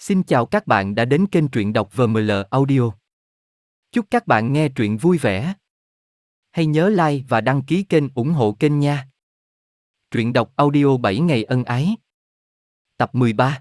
Xin chào các bạn đã đến kênh truyện đọc VML Audio. Chúc các bạn nghe truyện vui vẻ. Hãy nhớ like và đăng ký kênh ủng hộ kênh nha. Truyện đọc audio 7 ngày ân ái. Tập 13.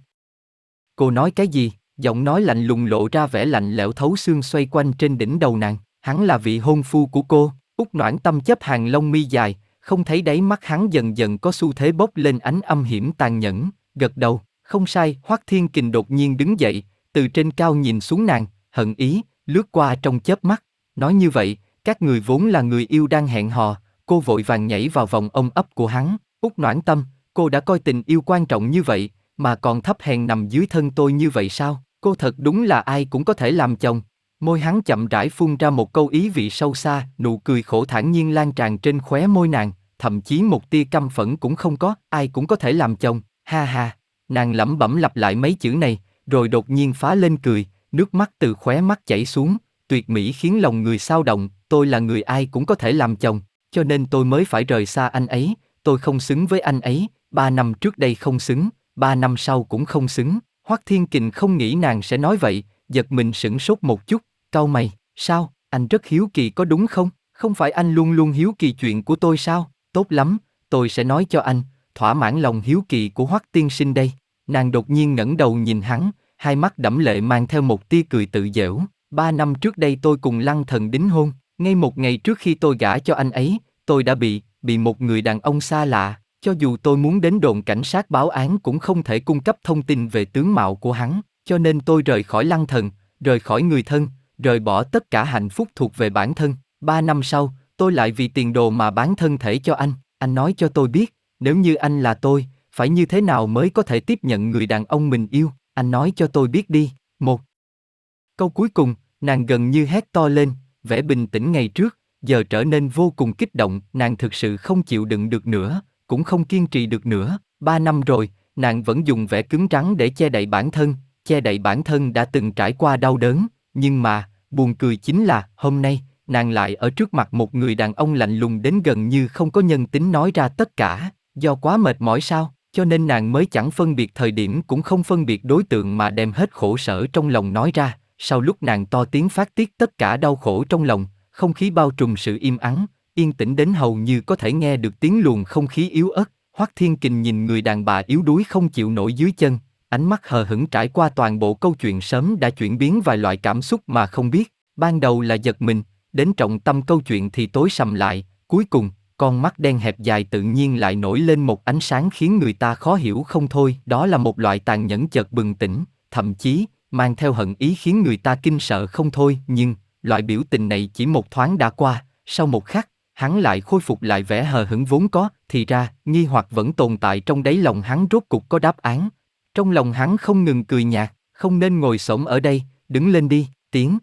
Cô nói cái gì? Giọng nói lạnh lùng lộ ra vẻ lạnh lẽo thấu xương xoay quanh trên đỉnh đầu nàng. Hắn là vị hôn phu của cô. Út Noãn Tâm chớp hàng lông mi dài, không thấy đáy mắt hắn dần dần có xu thế bốc lên ánh âm hiểm tàn nhẫn, gật đầu. Không sai. Hoắc Thiên Kình đột nhiên đứng dậy, từ trên cao nhìn xuống nàng, hận ý lướt qua trong chớp mắt. Nói như vậy, các người vốn là người yêu đang hẹn hò. Cô vội vàng nhảy vào vòng ôm ấp của hắn. Út Noãn Tâm, cô đã coi tình yêu quan trọng như vậy, mà còn thấp hèn nằm dưới thân tôi như vậy sao? Cô thật đúng là ai cũng có thể làm chồng. Môi hắn chậm rãi phun ra một câu ý vị sâu xa, nụ cười khổ thản nhiên lan tràn trên khóe môi nàng, thậm chí một tia căm phẫn cũng không có, ai cũng có thể làm chồng, ha ha. Nàng lẩm bẩm lặp lại mấy chữ này, rồi đột nhiên phá lên cười, nước mắt từ khóe mắt chảy xuống, tuyệt mỹ khiến lòng người xao động. Tôi là người ai cũng có thể làm chồng, cho nên tôi mới phải rời xa anh ấy. Tôi không xứng với anh ấy, 3 năm trước đây không xứng, 3 năm sau cũng không xứng. Hoắc Thiên Kình không nghĩ nàng sẽ nói vậy, giật mình sửng sốt một chút, cau mày. Sao, anh rất hiếu kỳ có đúng không? Không phải anh luôn luôn hiếu kỳ chuyện của tôi sao? Tốt lắm, tôi sẽ nói cho anh, thỏa mãn lòng hiếu kỳ của Hoắc tiên sinh đây. Nàng đột nhiên ngẩng đầu nhìn hắn, hai mắt đẫm lệ mang theo một tia cười tự giễu. 3 năm trước đây tôi cùng Lăng Thần đính hôn, ngay một ngày trước khi tôi gả cho anh ấy, tôi đã bị một người đàn ông xa lạ. Cho dù tôi muốn đến đồn cảnh sát báo án cũng không thể cung cấp thông tin về tướng mạo của hắn, cho nên tôi rời khỏi Lăng Thần, rời khỏi người thân, rời bỏ tất cả hạnh phúc thuộc về bản thân. 3 năm sau, tôi lại vì tiền đồ mà bán thân thể cho anh. Anh nói cho tôi biết, nếu như anh là tôi, phải như thế nào mới có thể tiếp nhận người đàn ông mình yêu. Anh nói cho tôi biết đi. Một câu cuối cùng, nàng gần như hét to lên, vẻ bình tĩnh ngày trước, giờ trở nên vô cùng kích động. Nàng thực sự không chịu đựng được nữa, cũng không kiên trì được nữa. 3 năm rồi, nàng vẫn dùng vẻ cứng rắn để che đậy bản thân đã từng trải qua đau đớn. Nhưng mà, buồn cười chính là, hôm nay, nàng lại ở trước mặt một người đàn ông lạnh lùng đến gần như không có nhân tính nói ra tất cả. Do quá mệt mỏi sao, cho nên nàng mới chẳng phân biệt thời điểm cũng không phân biệt đối tượng mà đem hết khổ sở trong lòng nói ra. Sau lúc nàng to tiếng phát tiết tất cả đau khổ trong lòng, không khí bao trùm sự im ắng, yên tĩnh đến hầu như có thể nghe được tiếng luồng không khí yếu ớt. Hoắc Thiên Kình nhìn người đàn bà yếu đuối không chịu nổi dưới chân, ánh mắt hờ hững trải qua toàn bộ câu chuyện sớm đã chuyển biến vài loại cảm xúc mà không biết. Ban đầu là giật mình, đến trọng tâm câu chuyện thì tối sầm lại, cuối cùng, con mắt đen hẹp dài tự nhiên lại nổi lên một ánh sáng khiến người ta khó hiểu không thôi. Đó là một loại tàn nhẫn chợt bừng tỉnh, thậm chí mang theo hận ý khiến người ta kinh sợ không thôi. Nhưng loại biểu tình này chỉ một thoáng đã qua, sau một khắc, hắn lại khôi phục lại vẻ hờ hững vốn có. Thì ra, nghi hoặc vẫn tồn tại trong đáy lòng hắn rốt cục có đáp án. Trong lòng hắn không ngừng cười nhạt, không nên ngồi xổm ở đây, đứng lên đi. Tiếng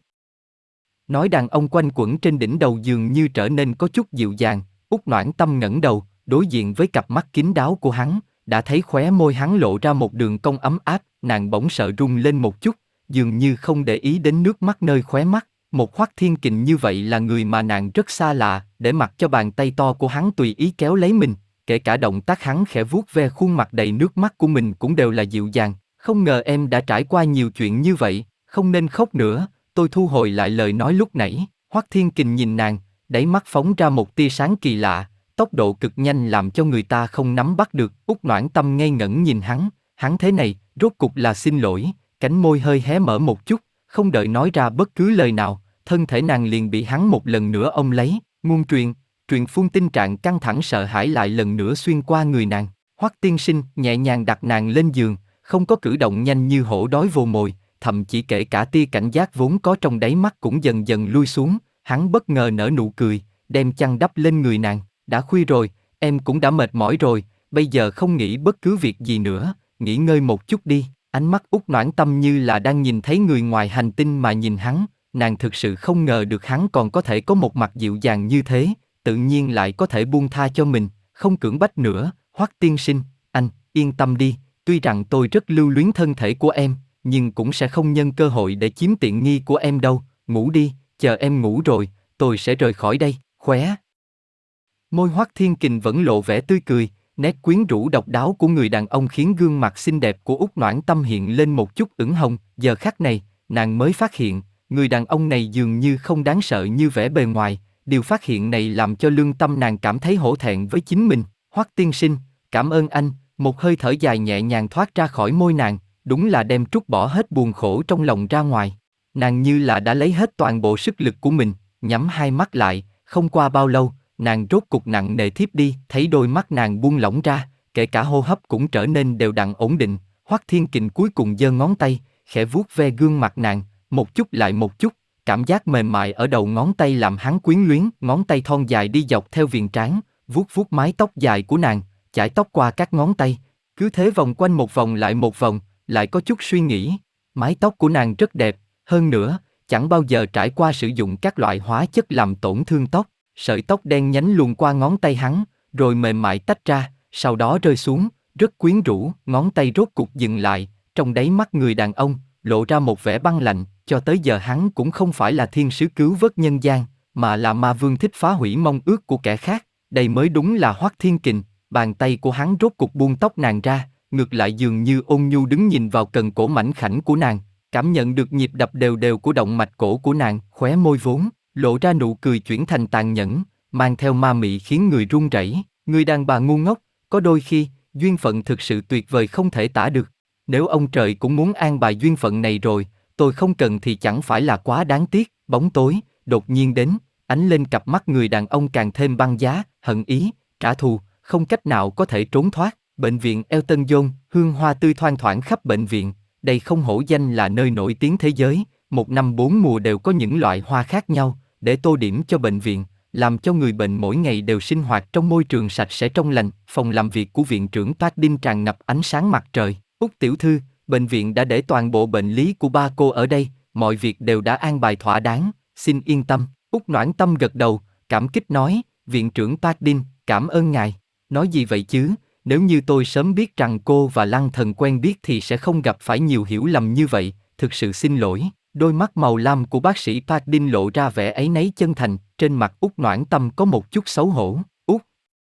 nói đàn ông quanh quẩn trên đỉnh đầu dường như trở nên có chút dịu dàng. Út Noãn Tâm ngẩng đầu, đối diện với cặp mắt kín đáo của hắn, đã thấy khóe môi hắn lộ ra một đường cong ấm áp. Nàng bỗng sợ run lên một chút, dường như không để ý đến nước mắt nơi khóe mắt. Một Hoắc Thiên Kình như vậy là người mà nàng rất xa lạ, để mặc cho bàn tay to của hắn tùy ý kéo lấy mình, kể cả động tác hắn khẽ vuốt ve khuôn mặt đầy nước mắt của mình cũng đều là dịu dàng. Không ngờ em đã trải qua nhiều chuyện như vậy, không nên khóc nữa. Tôi thu hồi lại lời nói lúc nãy. Hoắc Thiên Kình nhìn nàng, đáy mắt phóng ra một tia sáng kỳ lạ, tốc độ cực nhanh làm cho người ta không nắm bắt được. Út Noãn Tâm ngây ngẩn nhìn hắn thế này, rốt cục là xin lỗi. Cánh môi hơi hé mở một chút, không đợi nói ra bất cứ lời nào, thân thể nàng liền bị hắn một lần nữa ôm lấy. Nguồn truyền phun tình trạng căng thẳng sợ hãi lại lần nữa xuyên qua người nàng. Hoắc tiên sinh nhẹ nhàng đặt nàng lên giường, không có cử động nhanh như hổ đói vồ mồi, thậm chí kể cả tia cảnh giác vốn có trong đáy mắt cũng dần dần lui xuống. Hắn bất ngờ nở nụ cười, đem chăn đắp lên người nàng. Đã khuya rồi, em cũng đã mệt mỏi rồi, bây giờ không nghĩ bất cứ việc gì nữa, nghỉ ngơi một chút đi. Ánh mắt Út Noãn Tâm như là đang nhìn thấy người ngoài hành tinh mà nhìn hắn. Nàng thực sự không ngờ được hắn còn có thể có một mặt dịu dàng như thế, tự nhiên lại có thể buông tha cho mình, không cưỡng bách nữa. Hoắc tiên sinh, anh yên tâm đi, tuy rằng tôi rất lưu luyến thân thể của em, nhưng cũng sẽ không nhân cơ hội để chiếm tiện nghi của em đâu. Ngủ đi, chờ em ngủ rồi, tôi sẽ rời khỏi đây. Khóe môi Hoắc Thiên Kình vẫn lộ vẻ tươi cười, nét quyến rũ độc đáo của người đàn ông khiến gương mặt xinh đẹp của Út Noãn Tâm hiện lên một chút ửng hồng. Giờ khắc này, nàng mới phát hiện, người đàn ông này dường như không đáng sợ như vẻ bề ngoài. Điều phát hiện này làm cho lương tâm nàng cảm thấy hổ thẹn với chính mình. Hoắc tiên sinh, cảm ơn anh. Một hơi thở dài nhẹ nhàng thoát ra khỏi môi nàng, đúng là đem trút bỏ hết buồn khổ trong lòng ra ngoài. Nàng như là đã lấy hết toàn bộ sức lực của mình, nhắm hai mắt lại, không qua bao lâu, nàng rốt cục nặng nề thiếp đi, thấy đôi mắt nàng buông lỏng ra, kể cả hô hấp cũng trở nên đều đặn ổn định. Hoắc Thiên Kình cuối cùng giơ ngón tay, khẽ vuốt ve gương mặt nàng, một chút lại một chút, cảm giác mềm mại ở đầu ngón tay làm hắn quyến luyến. Ngón tay thon dài đi dọc theo viền trán, vuốt vuốt mái tóc dài của nàng, chải tóc qua các ngón tay, cứ thế vòng quanh một vòng, lại có chút suy nghĩ. Mái tóc của nàng rất đẹp, hơn nữa, chẳng bao giờ trải qua sử dụng các loại hóa chất làm tổn thương tóc. Sợi tóc đen nhánh luồn qua ngón tay hắn, rồi mềm mại tách ra, sau đó rơi xuống, rất quyến rũ. Ngón tay rốt cục dừng lại, trong đáy mắt người đàn ông lộ ra một vẻ băng lạnh. Cho tới giờ hắn cũng không phải là thiên sứ cứu vớt nhân gian, mà là ma vương thích phá hủy mong ước của kẻ khác. Đây mới đúng là Hoắc Thiên Kình. Bàn tay của hắn rốt cục buông tóc nàng ra, ngược lại dường như ôn nhu đứng nhìn vào cần cổ mảnh khảnh của nàng, cảm nhận được nhịp đập đều đều của động mạch cổ của nàng. Khóe môi vốn lộ ra nụ cười chuyển thành tàn nhẫn, mang theo ma mị khiến người run rẩy. Người đàn bà ngu ngốc, có đôi khi duyên phận thực sự tuyệt vời không thể tả được. Nếu ông trời cũng muốn an bài duyên phận này rồi, tôi không cần thì chẳng phải là quá đáng tiếc. Bóng tối đột nhiên đến, ánh lên cặp mắt người đàn ông càng thêm băng giá, hận ý, trả thù, không cách nào có thể trốn thoát. Bệnh viện Elton John, hương hoa tươi thoang thoảng khắp bệnh viện. Đây không hổ danh là nơi nổi tiếng thế giới, một năm bốn mùa đều có những loại hoa khác nhau, để tô điểm cho bệnh viện, làm cho người bệnh mỗi ngày đều sinh hoạt trong môi trường sạch sẽ trong lành. Phòng làm việc của viện trưởng Pardin tràn ngập ánh sáng mặt trời. Út tiểu thư, bệnh viện đã để toàn bộ bệnh lý của ba cô ở đây, mọi việc đều đã an bài thỏa đáng, xin yên tâm. Út Noãn Tâm gật đầu, cảm kích nói, viện trưởng Pardin, cảm ơn ngài. Nói gì vậy chứ, nếu như tôi sớm biết rằng cô và Lăng Thần quen biết thì sẽ không gặp phải nhiều hiểu lầm như vậy, thực sự xin lỗi. Đôi mắt màu lam của bác sĩ Pardin lộ ra vẻ áy náy chân thành, trên mặt Út Noãn Tâm có một chút xấu hổ. Út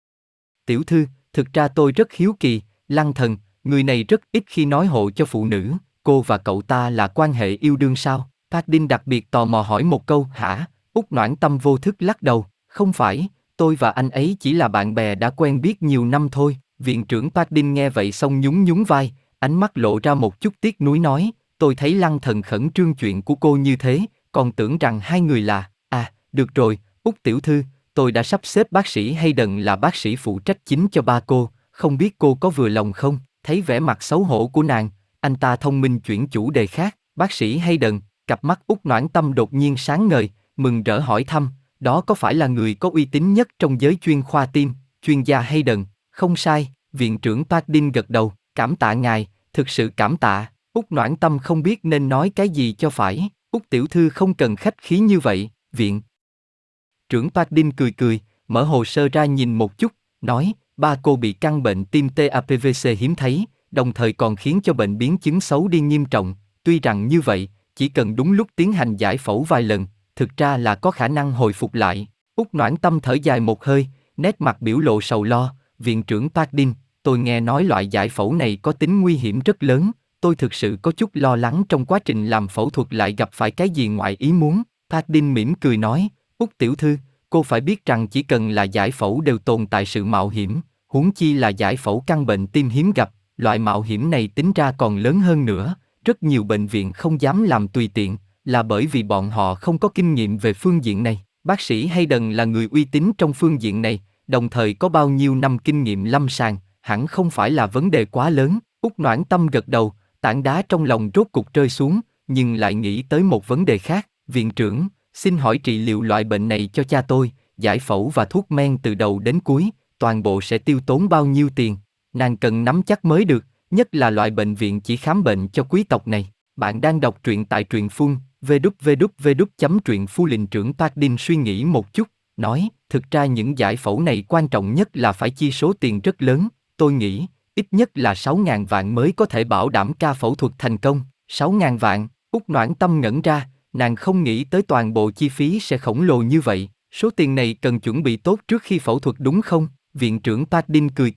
tiểu thư, thực ra tôi rất hiếu kỳ, Lăng Thần, người này rất ít khi nói hộ cho phụ nữ, cô và cậu ta là quan hệ yêu đương sao? Pardin đặc biệt tò mò hỏi một câu. Hả? Út Noãn Tâm vô thức lắc đầu, không phải, tôi và anh ấy chỉ là bạn bè đã quen biết nhiều năm thôi. Viện trưởng Pardin nghe vậy xong nhún nhún vai, ánh mắt lộ ra một chút tiếc nuối nói, tôi thấy Lăng Thần khẩn trương chuyện của cô như thế, còn tưởng rằng hai người là, được rồi, Út tiểu thư, tôi đã sắp xếp bác sĩ Hayden là bác sĩ phụ trách chính cho ba cô, không biết cô có vừa lòng không? Thấy vẻ mặt xấu hổ của nàng, anh ta thông minh chuyển chủ đề khác. Bác sĩ Hayden, cặp mắt Út Noãn Tâm đột nhiên sáng ngời, mừng rỡ hỏi thăm, đó có phải là người có uy tín nhất trong giới chuyên khoa tim, chuyên gia Hayden? Không sai, viện trưởng Pardin gật đầu, cảm tạ ngài, thực sự cảm tạ. Út Noãn Tâm không biết nên nói cái gì cho phải. Út tiểu thư không cần khách khí như vậy. Viện trưởng Pardin cười cười, mở hồ sơ ra nhìn một chút, nói, ba cô bị căn bệnh tim TAPVC hiếm thấy, đồng thời còn khiến cho bệnh biến chứng xấu đi nghiêm trọng. Tuy rằng như vậy, chỉ cần đúng lúc tiến hành giải phẫu vài lần, thực ra là có khả năng hồi phục lại. Út Noãn Tâm thở dài một hơi, nét mặt biểu lộ sầu lo. Viện trưởng Pardin, tôi nghe nói loại giải phẫu này có tính nguy hiểm rất lớn, tôi thực sự có chút lo lắng trong quá trình làm phẫu thuật lại gặp phải cái gì ngoài ý muốn. Pardin mỉm cười nói, Út tiểu thư, cô phải biết rằng chỉ cần là giải phẫu đều tồn tại sự mạo hiểm, huống chi là giải phẫu căn bệnh tim hiếm gặp, loại mạo hiểm này tính ra còn lớn hơn nữa. Rất nhiều bệnh viện không dám làm tùy tiện, là bởi vì bọn họ không có kinh nghiệm về phương diện này. Bác sĩ Hayden là người uy tín trong phương diện này, đồng thời có bao nhiêu năm kinh nghiệm lâm sàng, hẳn không phải là vấn đề quá lớn. Út Noãn Tâm gật đầu, tảng đá trong lòng rốt cục rơi xuống, nhưng lại nghĩ tới một vấn đề khác. Viện trưởng, xin hỏi trị liệu loại bệnh này cho cha tôi, giải phẫu và thuốc men từ đầu đến cuối, toàn bộ sẽ tiêu tốn bao nhiêu tiền? Nàng cần nắm chắc mới được, nhất là loại bệnh viện chỉ khám bệnh cho quý tộc này. Bạn đang đọc truyện tại truyện phun, www.truyện trưởng Pardin suy nghĩ một chút, nói, thực ra những giải phẫu này quan trọng nhất là phải chi số tiền rất lớn, tôi nghĩ, ít nhất là 6.000 vạn mới có thể bảo đảm ca phẫu thuật thành công. 6.000 vạn, Út Noãn Tâm ngẩn ra, nàng không nghĩ tới toàn bộ chi phí sẽ khổng lồ như vậy. Số tiền này cần chuẩn bị tốt trước khi phẫu thuật đúng không? Viện trưởng Pardin cười cười,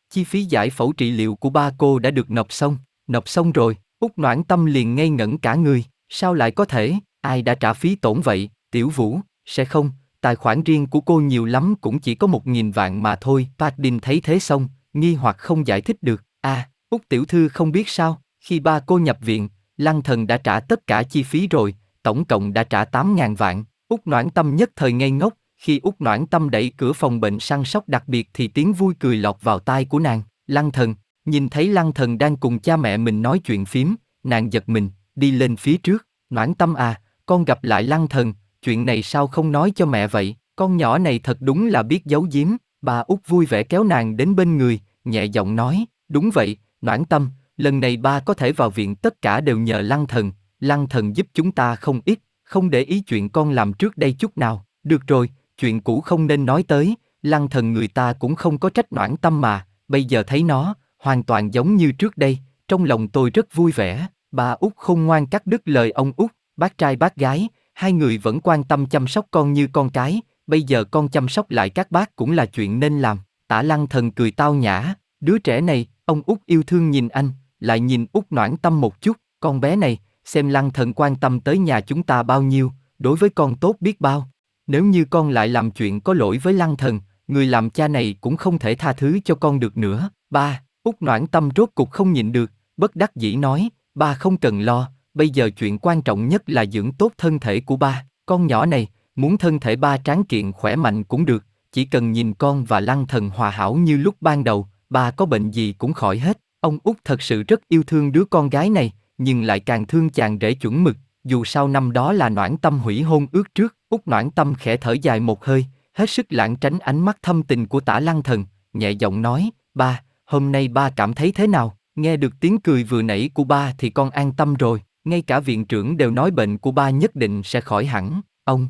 Chi phí giải phẫu trị liệu của ba cô đã được nộp xong. Nộp xong rồi, Út Noãn Tâm liền ngây ngẩn cả người, sao lại có thể, ai đã trả phí tổn vậy, Tiểu Vũ, sẽ không, tài khoản riêng của cô nhiều lắm cũng chỉ có 1.000 vạn mà thôi. Padin thấy thế xong, nghi hoặc không giải thích được, Út tiểu thư không biết sao, khi ba cô nhập viện, Lăng Thần đã trả tất cả chi phí rồi, tổng cộng đã trả 8.000 vạn. Út Noãn Tâm nhất thời ngây ngốc, khi Út Noãn Tâm đẩy cửa phòng bệnh săn sóc đặc biệt thì tiếng vui cười lọt vào tai của nàng. Lăng Thần, nhìn thấy Lăng Thần đang cùng cha mẹ mình nói chuyện phím, nàng giật mình, đi lên phía trước. Noãn Tâm à, con gặp lại Lăng Thần, chuyện này sao không nói cho mẹ vậy, con nhỏ này thật đúng là biết giấu giếm. Bà Út vui vẻ kéo nàng đến bên người, nhẹ giọng nói, đúng vậy, Noãn Tâm, lần này ba có thể vào viện tất cả đều nhờ Lăng Thần giúp chúng ta không ít, không để ý chuyện con làm trước đây chút nào. Được rồi, chuyện cũ không nên nói tới, Lăng Thần người ta cũng không có trách Noãn Tâm mà, bây giờ thấy nó, hoàn toàn giống như trước đây, trong lòng tôi rất vui vẻ. Bà Út khôn ngoan cắt đứt lời ông Út, bác trai bác gái, hai người vẫn quan tâm chăm sóc con như con cái, bây giờ con chăm sóc lại các bác cũng là chuyện nên làm. Tả Lăng Thần cười tao nhã, đứa trẻ này, ông Út yêu thương nhìn anh, lại nhìn Út Noãn Tâm một chút, con bé này, xem Lăng Thần quan tâm tới nhà chúng ta bao nhiêu, đối với con tốt biết bao. Nếu như con lại làm chuyện có lỗi với Lăng Thần, người làm cha này cũng không thể tha thứ cho con được nữa. Ba, Út Noãn Tâm rốt cục không nhịn được, bất đắc dĩ nói, ba không cần lo, bây giờ chuyện quan trọng nhất là dưỡng tốt thân thể của ba. Con nhỏ này, muốn thân thể ba tráng kiện khỏe mạnh cũng được, chỉ cần nhìn con và Lăng Thần hòa hảo như lúc ban đầu, ba có bệnh gì cũng khỏi hết. Ông Út thật sự rất yêu thương đứa con gái này, nhưng lại càng thương chàng rể chuẩn mực. Dù sao năm đó là Noãn Tâm hủy hôn ước trước. Út Noãn Tâm khẽ thở dài một hơi, hết sức lãng tránh ánh mắt thâm tình của Tả Lăng Thần, nhẹ giọng nói, ba, hôm nay ba cảm thấy thế nào? Nghe được tiếng cười vừa nãy của ba thì con an tâm rồi, ngay cả viện trưởng đều nói bệnh của ba nhất định sẽ khỏi hẳn. Ông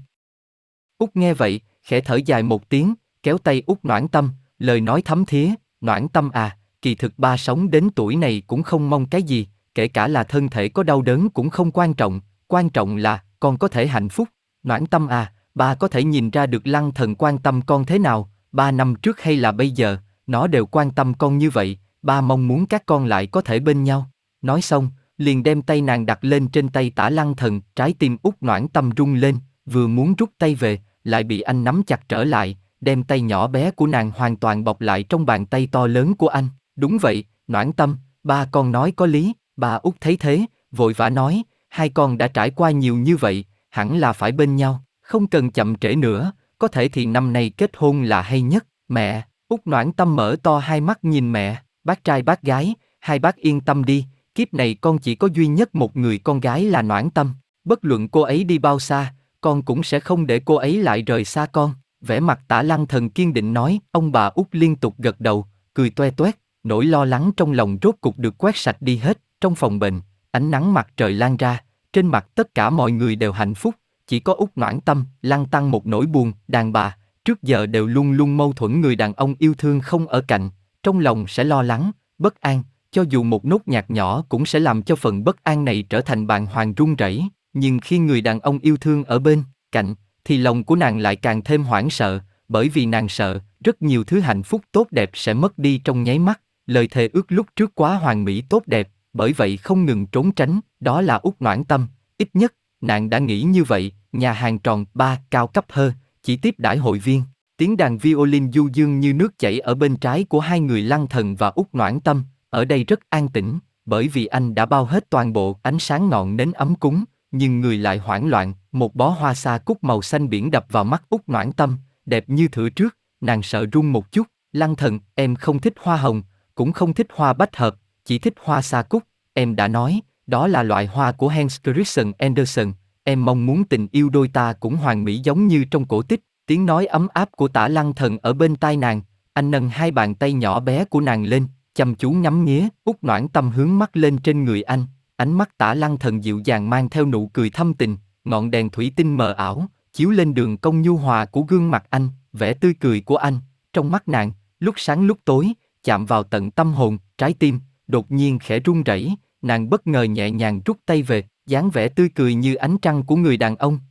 Út nghe vậy, khẽ thở dài một tiếng, kéo tay Út Noãn Tâm, lời nói thấm thía, Noãn Tâm à, kỳ thực ba sống đến tuổi này cũng không mong cái gì, kể cả là thân thể có đau đớn cũng không quan trọng là con có thể hạnh phúc. Noãn Tâm à, ba có thể nhìn ra được Lăng Thần quan tâm con thế nào, 3 năm trước hay là bây giờ, nó đều quan tâm con như vậy, ba mong muốn các con lại có thể bên nhau. Nói xong, liền đem tay nàng đặt lên trên tay Tả Lăng Thần, trái tim Út Noãn Tâm rung lên, vừa muốn rút tay về, lại bị anh nắm chặt trở lại, đem tay nhỏ bé của nàng hoàn toàn bọc lại trong bàn tay to lớn của anh. Đúng vậy, Noãn Tâm, ba con nói có lý. Bà Út thấy thế, vội vã nói, hai con đã trải qua nhiều như vậy, hẳn là phải bên nhau, không cần chậm trễ nữa, có thể thì năm nay kết hôn là hay nhất. Mẹ, Út Noãn Tâm mở to hai mắt nhìn mẹ, bác trai bác gái, hai bác yên tâm đi, kiếp này con chỉ có duy nhất một người con gái là Noãn Tâm, bất luận cô ấy đi bao xa, con cũng sẽ không để cô ấy lại rời xa con. Vẻ mặt Tả Lăng Thần kiên định nói, ông bà Út liên tục gật đầu, cười toe toét, nỗi lo lắng trong lòng rốt cục được quét sạch đi hết. Trong phòng bệnh, ánh nắng mặt trời lan ra, trên mặt tất cả mọi người đều hạnh phúc, chỉ có Út Noãn Tâm lăn tăn một nỗi buồn. Đàn bà trước giờ đều luôn luôn mâu thuẫn, người đàn ông yêu thương không ở cạnh, trong lòng sẽ lo lắng, bất an, cho dù một nốt nhạc nhỏ cũng sẽ làm cho phần bất an này trở thành bàng hoàng run rẩy. Nhưng khi người đàn ông yêu thương ở bên cạnh, thì lòng của nàng lại càng thêm hoảng sợ, bởi vì nàng sợ rất nhiều thứ hạnh phúc tốt đẹp sẽ mất đi trong nháy mắt. Lời thề ước lúc trước quá hoàn mỹ tốt đẹp, bởi vậy không ngừng trốn tránh, đó là Út Noãn Tâm, ít nhất, nàng đã nghĩ như vậy. Nhà hàng tròn 3 cao cấp hơn, chỉ tiếp đãi hội viên, tiếng đàn violin du dương như nước chảy ở bên trái của hai người Lăng Thần và Út Noãn Tâm, ở đây rất an tĩnh, bởi vì anh đã bao hết toàn bộ ánh sáng ngọn nến ấm cúng, nhưng người lại hoảng loạn, một bó hoa sa cúc màu xanh biển đập vào mắt Út Noãn Tâm, đẹp như thửa trước, nàng sợ run một chút. Lăng Thần, em không thích hoa hồng, cũng không thích hoa bách hợp, chỉ thích hoa sa cúc, em đã nói, đó là loại hoa của Hans Christian Andersen, em mong muốn tình yêu đôi ta cũng hoàn mỹ giống như trong cổ tích. Tiếng nói ấm áp của Tả Lăng Thần ở bên tai nàng, anh nâng hai bàn tay nhỏ bé của nàng lên, chăm chú ngắm nghía. Út Noãn Tâm hướng mắt lên trên người anh, ánh mắt Tả Lăng Thần dịu dàng mang theo nụ cười thâm tình, ngọn đèn thủy tinh mờ ảo, chiếu lên đường cong nhu hòa của gương mặt anh, vẻ tươi cười của anh, trong mắt nàng, lúc sáng lúc tối, chạm vào tận tâm hồn, trái tim, đột nhiên khẽ run rẩy, nàng bất ngờ nhẹ nhàng rút tay về, dáng vẻ tươi cười như ánh trăng của người đàn ông.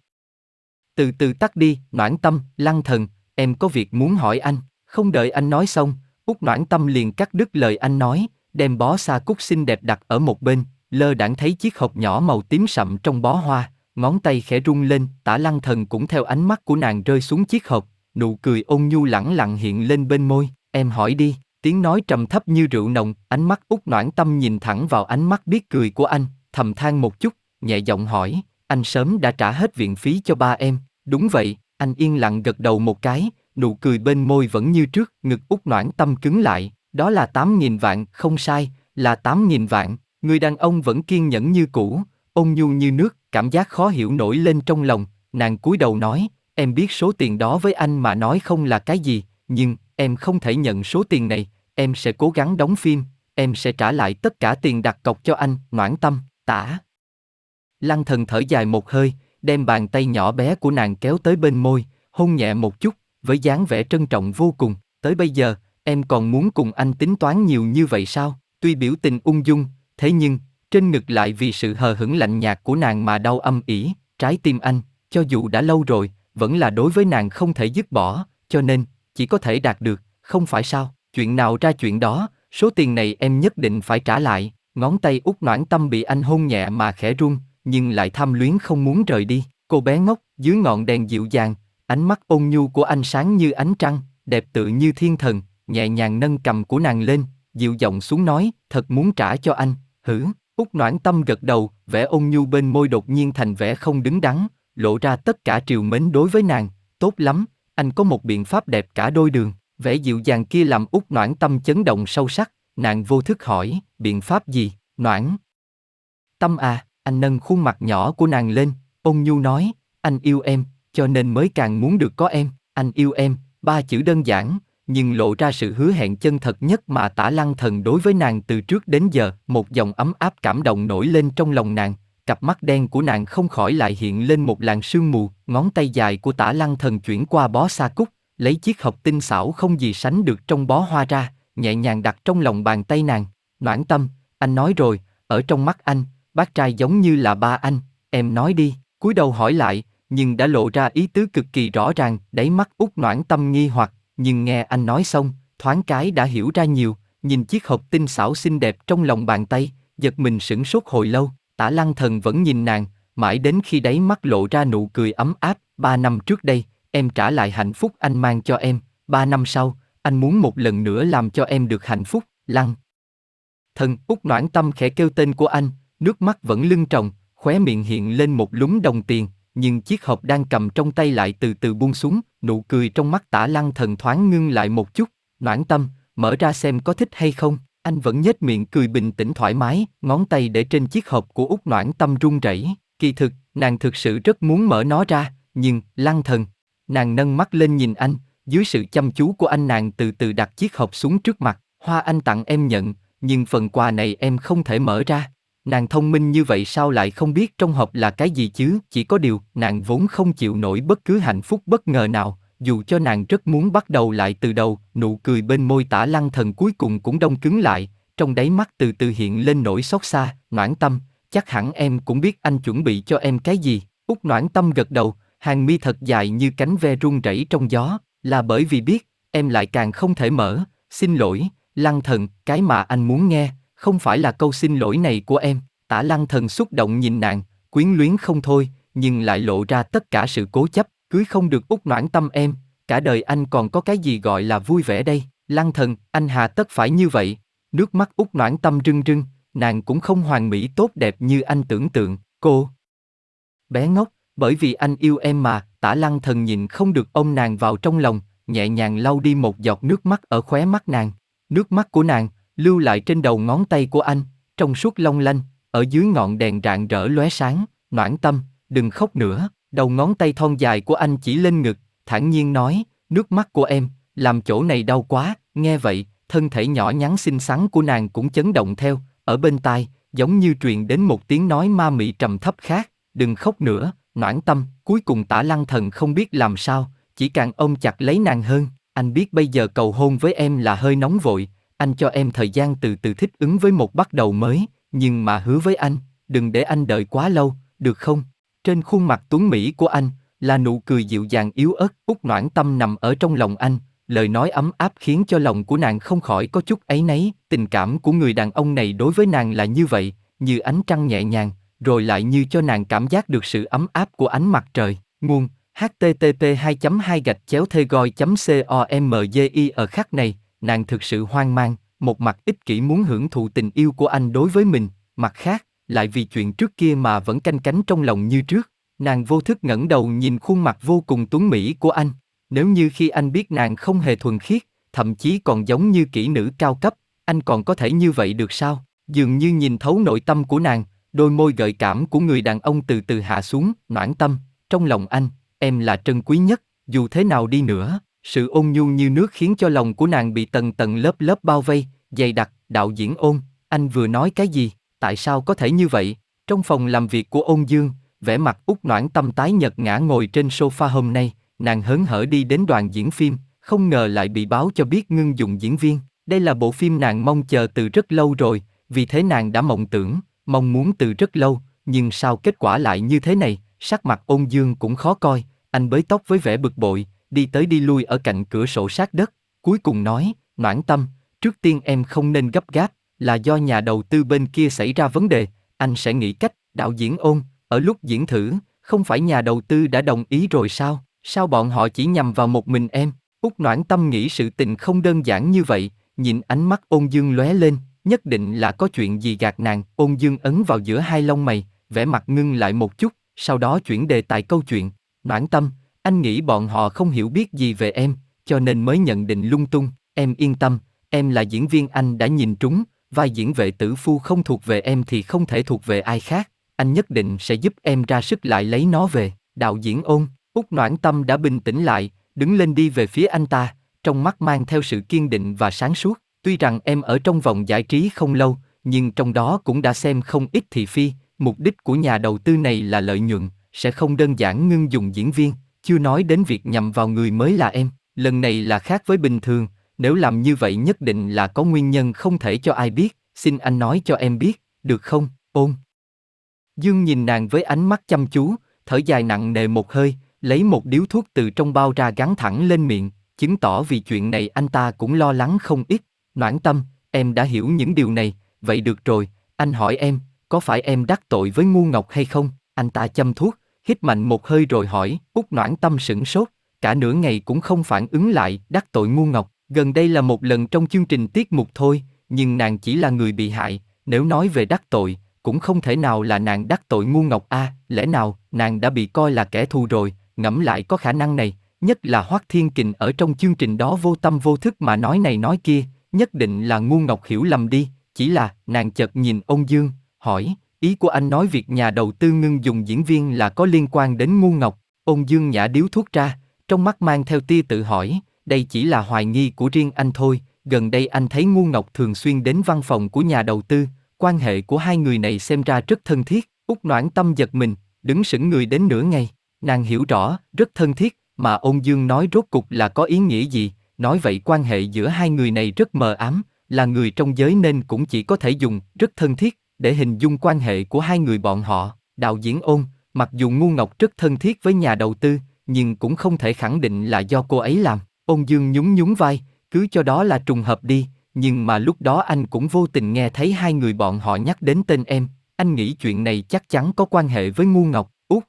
Từ từ tắt đi, Noãn Tâm, Lăng Thần, em có việc muốn hỏi anh. Không đợi anh nói xong, Út Noãn Tâm liền cắt đứt lời anh nói, đem bó sa cúc xinh đẹp đặt ở một bên, lơ đãng thấy chiếc hộp nhỏ màu tím sậm trong bó hoa, ngón tay khẽ rung lên, Tả Lăng Thần cũng theo ánh mắt của nàng rơi xuống chiếc hộp, nụ cười ôn nhu lẳng lặng hiện lên bên môi, em hỏi đi, tiếng nói trầm thấp như rượu nồng, ánh mắt Út Noãn Tâm nhìn thẳng vào ánh mắt biết cười của anh, thầm than một chút, nhẹ giọng hỏi, anh sớm đã trả hết viện phí cho ba em, đúng vậy, anh yên lặng gật đầu một cái, nụ cười bên môi vẫn như trước, ngực Út Noãn Tâm cứng lại, đó là 8.000 vạn, không sai, là 8.000 vạn, người đàn ông vẫn kiên nhẫn như cũ, ôn nhu như nước, cảm giác khó hiểu nổi lên trong lòng, nàng cúi đầu nói, em biết số tiền đó với anh mà nói không là cái gì, nhưng em không thể nhận số tiền này, em sẽ cố gắng đóng phim, em sẽ trả lại tất cả tiền đặt cọc cho anh, Noãn Tâm, Tả Lăng Thần thở dài một hơi, đem bàn tay nhỏ bé của nàng kéo tới bên môi, hôn nhẹ một chút, với dáng vẻ trân trọng vô cùng, tới bây giờ, em còn muốn cùng anh tính toán nhiều như vậy sao? Tuy biểu tình ung dung, thế nhưng, trên ngực lại vì sự hờ hững lạnh nhạt của nàng mà đau âm ỉ, trái tim anh, cho dù đã lâu rồi, vẫn là đối với nàng không thể dứt bỏ, cho nên, chỉ có thể đạt được, không phải sao? Chuyện nào ra chuyện đó, số tiền này em nhất định phải trả lại, ngón tay Út Noãn Tâm bị anh hôn nhẹ mà khẽ run, nhưng lại tham luyến không muốn rời đi, cô bé ngốc, dưới ngọn đèn dịu dàng, ánh mắt ôn nhu của anh sáng như ánh trăng, đẹp tự như thiên thần, nhẹ nhàng nâng cằm của nàng lên, dịu giọng xuống nói, thật muốn trả cho anh, hử? Út Noãn Tâm gật đầu, vẻ ôn nhu bên môi đột nhiên thành vẻ không đứng đắn, lộ ra tất cả trìu mến đối với nàng, tốt lắm, anh có một biện pháp đẹp cả đôi đường, vẻ dịu dàng kia làm Út Noãn Tâm chấn động sâu sắc, nàng vô thức hỏi, biện pháp gì, Noãn Tâm à, anh nâng khuôn mặt nhỏ của nàng lên, ôn nhu nói, anh yêu em, cho nên mới càng muốn được có em, anh yêu em, ba chữ đơn giản, nhưng lộ ra sự hứa hẹn chân thật nhất mà Tả Lăng Thần đối với nàng từ trước đến giờ, một dòng ấm áp cảm động nổi lên trong lòng nàng, cặp mắt đen của nàng không khỏi lại hiện lên một làn sương mù, ngón tay dài của Tả Lăng Thần chuyển qua bó sa cúc, lấy chiếc hộp tinh xảo không gì sánh được trong bó hoa ra, nhẹ nhàng đặt trong lòng bàn tay nàng, Noãn Tâm, anh nói rồi, ở trong mắt anh, bác trai giống như là ba anh, em nói đi, cúi đầu hỏi lại, nhưng đã lộ ra ý tứ cực kỳ rõ ràng, đáy mắt Út Noãn Tâm nghi hoặc, nhưng nghe anh nói xong, thoáng cái đã hiểu ra nhiều, nhìn chiếc hộp tinh xảo xinh đẹp trong lòng bàn tay, giật mình sửng sốt hồi lâu, Tả Lăng Thần vẫn nhìn nàng, mãi đến khi đáy mắt lộ ra nụ cười ấm áp, 3 năm trước đây, em trả lại hạnh phúc anh mang cho em, 3 năm sau, anh muốn một lần nữa làm cho em được hạnh phúc, Lăng Thần. Út Noãn Tâm khẽ kêu tên của anh, nước mắt vẫn lưng tròng, khóe miệng hiện lên một lúm đồng tiền, nhưng chiếc hộp đang cầm trong tay lại từ từ buông xuống, nụ cười trong mắt Tả Lăng Thần thoáng ngưng lại một chút, Noãn Tâm, mở ra xem có thích hay không, anh vẫn nhếch miệng cười bình tĩnh thoải mái, ngón tay để trên chiếc hộp của Út Noãn Tâm run rẩy, kỳ thực, nàng thực sự rất muốn mở nó ra, nhưng, Lăng Thần, nàng nâng mắt lên nhìn anh, dưới sự chăm chú của anh nàng từ từ đặt chiếc hộp xuống trước mặt, hoa anh tặng em nhận, nhưng phần quà này em không thể mở ra. Nàng thông minh như vậy sao lại không biết trong hộp là cái gì chứ, chỉ có điều, nàng vốn không chịu nổi bất cứ hạnh phúc bất ngờ nào, dù cho nàng rất muốn bắt đầu lại từ đầu, nụ cười bên môi Tả Lăng Thần cuối cùng cũng đông cứng lại, trong đáy mắt từ từ hiện lên nỗi xót xa, Noãn Tâm, chắc hẳn em cũng biết anh chuẩn bị cho em cái gì, Út Noãn Tâm gật đầu, hàng mi thật dài như cánh ve rung rẩy trong gió, là bởi vì biết, em lại càng không thể mở, xin lỗi, Lăng Thần, cái mà anh muốn nghe, không phải là câu xin lỗi này của em. Tả Lăng Thần xúc động nhìn nàng, quyến luyến không thôi, nhưng lại lộ ra tất cả sự cố chấp, cưới không được Út Noãn Tâm em, cả đời anh còn có cái gì gọi là vui vẻ đây, Lăng Thần, anh hà tất phải như vậy, nước mắt Út Noãn Tâm rưng rưng, nàng cũng không hoàn mỹ tốt đẹp như anh tưởng tượng, cô bé ngốc, bởi vì anh yêu em mà, Tả Lăng Thần nhìn không được ôm nàng vào trong lòng, nhẹ nhàng lau đi một giọt nước mắt ở khóe mắt nàng, nước mắt của nàng, lưu lại trên đầu ngón tay của anh, trong suốt long lanh, ở dưới ngọn đèn rạng rỡ lóe sáng, Noãn Tâm, đừng khóc nữa, đầu ngón tay thon dài của anh chỉ lên ngực, thản nhiên nói, nước mắt của em, làm chỗ này đau quá, nghe vậy, thân thể nhỏ nhắn xinh xắn của nàng cũng chấn động theo, ở bên tai, giống như truyền đến một tiếng nói ma mị trầm thấp khác, đừng khóc nữa, Noãn Tâm, cuối cùng Tả Lăng Thần không biết làm sao, chỉ càng ôm chặt lấy nàng hơn, anh biết bây giờ cầu hôn với em là hơi nóng vội, anh cho em thời gian từ từ thích ứng với một bắt đầu mới, nhưng mà hứa với anh, đừng để anh đợi quá lâu, được không? Trên khuôn mặt tuấn mỹ của anh, là nụ cười dịu dàng yếu ớt, Út Noãn Tâm nằm ở trong lòng anh, lời nói ấm áp khiến cho lòng của nàng không khỏi có chút áy náy. Tình cảm của người đàn ông này đối với nàng là như vậy, như ánh trăng nhẹ nhàng, rồi lại như cho nàng cảm giác được sự ấm áp của ánh mặt trời. Nguồn http 2 gạch chéo thegoi comgi. Ở khắc này, nàng thực sự hoang mang, một mặt ích kỷ muốn hưởng thụ tình yêu của anh đối với mình, mặt khác, lại vì chuyện trước kia mà vẫn canh cánh trong lòng như trước. Nàng vô thức ngẩng đầu nhìn khuôn mặt vô cùng tuấn mỹ của anh. Nếu như khi anh biết nàng không hề thuần khiết, thậm chí còn giống như kỹ nữ cao cấp, anh còn có thể như vậy được sao? Dường như nhìn thấu nội tâm của nàng, đôi môi gợi cảm của người đàn ông từ từ hạ xuống. Noãn Tâm, trong lòng anh, em là trân quý nhất, dù thế nào đi nữa. Sự ôn nhu như nước khiến cho lòng của nàng bị tầng tầng lớp lớp bao vây, dày đặc. Đạo diễn Ôn, anh vừa nói cái gì? Tại sao có thể như vậy? Trong phòng làm việc của Ôn Dương, vẻ mặt Út Noãn Tâm tái nhợt ngã ngồi trên sofa. Hôm nay, nàng hớn hở đi đến đoàn diễn phim, không ngờ lại bị báo cho biết ngưng dụng diễn viên. Đây là bộ phim nàng mong chờ từ rất lâu rồi, vì thế nàng đã mộng tưởng, mong muốn từ rất lâu, nhưng sao kết quả lại như thế này? Sắc mặt Ôn Dương cũng khó coi, anh bới tóc với vẻ bực bội, đi tới đi lui ở cạnh cửa sổ sát đất, cuối cùng nói, Noãn Tâm, trước tiên em không nên gấp gáp, là do nhà đầu tư bên kia xảy ra vấn đề, anh sẽ nghĩ cách. Đạo diễn Ôn, ở lúc diễn thử, không phải nhà đầu tư đã đồng ý rồi sao? Sao bọn họ chỉ nhằm vào một mình em? Út Noãn Tâm nghĩ sự tình không đơn giản như vậy, nhìn ánh mắt Ôn Dương lóe lên, nhất định là có chuyện gì gạt nàng. Ôn Dương ấn vào giữa hai lông mày, vẻ mặt ngưng lại một chút, sau đó chuyển đề tài câu chuyện. Noãn Tâm, anh nghĩ bọn họ không hiểu biết gì về em, cho nên mới nhận định lung tung. Em yên tâm, em là diễn viên anh đã nhìn trúng, vai diễn vệ tử phu không thuộc về em thì không thể thuộc về ai khác. Anh nhất định sẽ giúp em ra sức lại lấy nó về. Đạo diễn Ôn. Út Noãn Tâm đã bình tĩnh lại, đứng lên đi về phía anh ta, trong mắt mang theo sự kiên định và sáng suốt. Tuy rằng em ở trong vòng giải trí không lâu, nhưng trong đó cũng đã xem không ít thị phi. Mục đích của nhà đầu tư này là lợi nhuận, sẽ không đơn giản ngưng dùng diễn viên, chưa nói đến việc nhằm vào người mới là em. Lần này là khác với bình thường, nếu làm như vậy nhất định là có nguyên nhân không thể cho ai biết, xin anh nói cho em biết, được không? Ôn Dương nhìn nàng với ánh mắt chăm chú, thở dài nặng nề một hơi, lấy một điếu thuốc từ trong bao ra gắn thẳng lên miệng, chứng tỏ vì chuyện này anh ta cũng lo lắng không ít. Noãn Tâm, em đã hiểu những điều này, vậy được rồi, anh hỏi em, có phải em đắc tội với Ngu Ngọc hay không? Anh ta châm thuốc, hít mạnh một hơi rồi hỏi. Út Noãn Tâm sửng sốt, cả nửa ngày cũng không phản ứng lại. Đắc tội Ngu Ngọc, gần đây là một lần trong chương trình tiết mục thôi, nhưng nàng chỉ là người bị hại, nếu nói về đắc tội, cũng không thể nào là nàng đắc tội Ngu Ngọc a. Lẽ nào nàng đã bị coi là kẻ thù rồi? Ngẫm lại có khả năng này, nhất là Hoắc Thiên Kình ở trong chương trình đó vô tâm vô thức mà nói này nói kia, nhất định là Ngu Ngọc hiểu lầm đi. Chỉ là nàng chợt nhìn Ôn Dương, hỏi, ý của anh nói việc nhà đầu tư ngưng dùng diễn viên là có liên quan đến Ngu Ngọc? Ôn Dương nhả điếu thuốc ra, trong mắt mang theo tia tự hỏi, đây chỉ là hoài nghi của riêng anh thôi. Gần đây anh thấy Ngu Ngọc thường xuyên đến văn phòng của nhà đầu tư, quan hệ của hai người này xem ra rất thân thiết. Út Noãn Tâm giật mình, đứng sững người đến nửa ngày. Nàng hiểu rõ, rất thân thiết, mà Ôn Dương nói rốt cục là có ý nghĩa gì? Nói vậy quan hệ giữa hai người này rất mờ ám, là người trong giới nên cũng chỉ có thể dùng rất thân thiết để hình dung quan hệ của hai người bọn họ. Đạo diễn Ôn, mặc dù Ngu Ngọc rất thân thiết với nhà đầu tư, nhưng cũng không thể khẳng định là do cô ấy làm. Ôn Dương nhún nhún vai, cứ cho đó là trùng hợp đi, nhưng mà lúc đó anh cũng vô tình nghe thấy hai người bọn họ nhắc đến tên em, anh nghĩ chuyện này chắc chắn có quan hệ với Ngu Ngọc. Út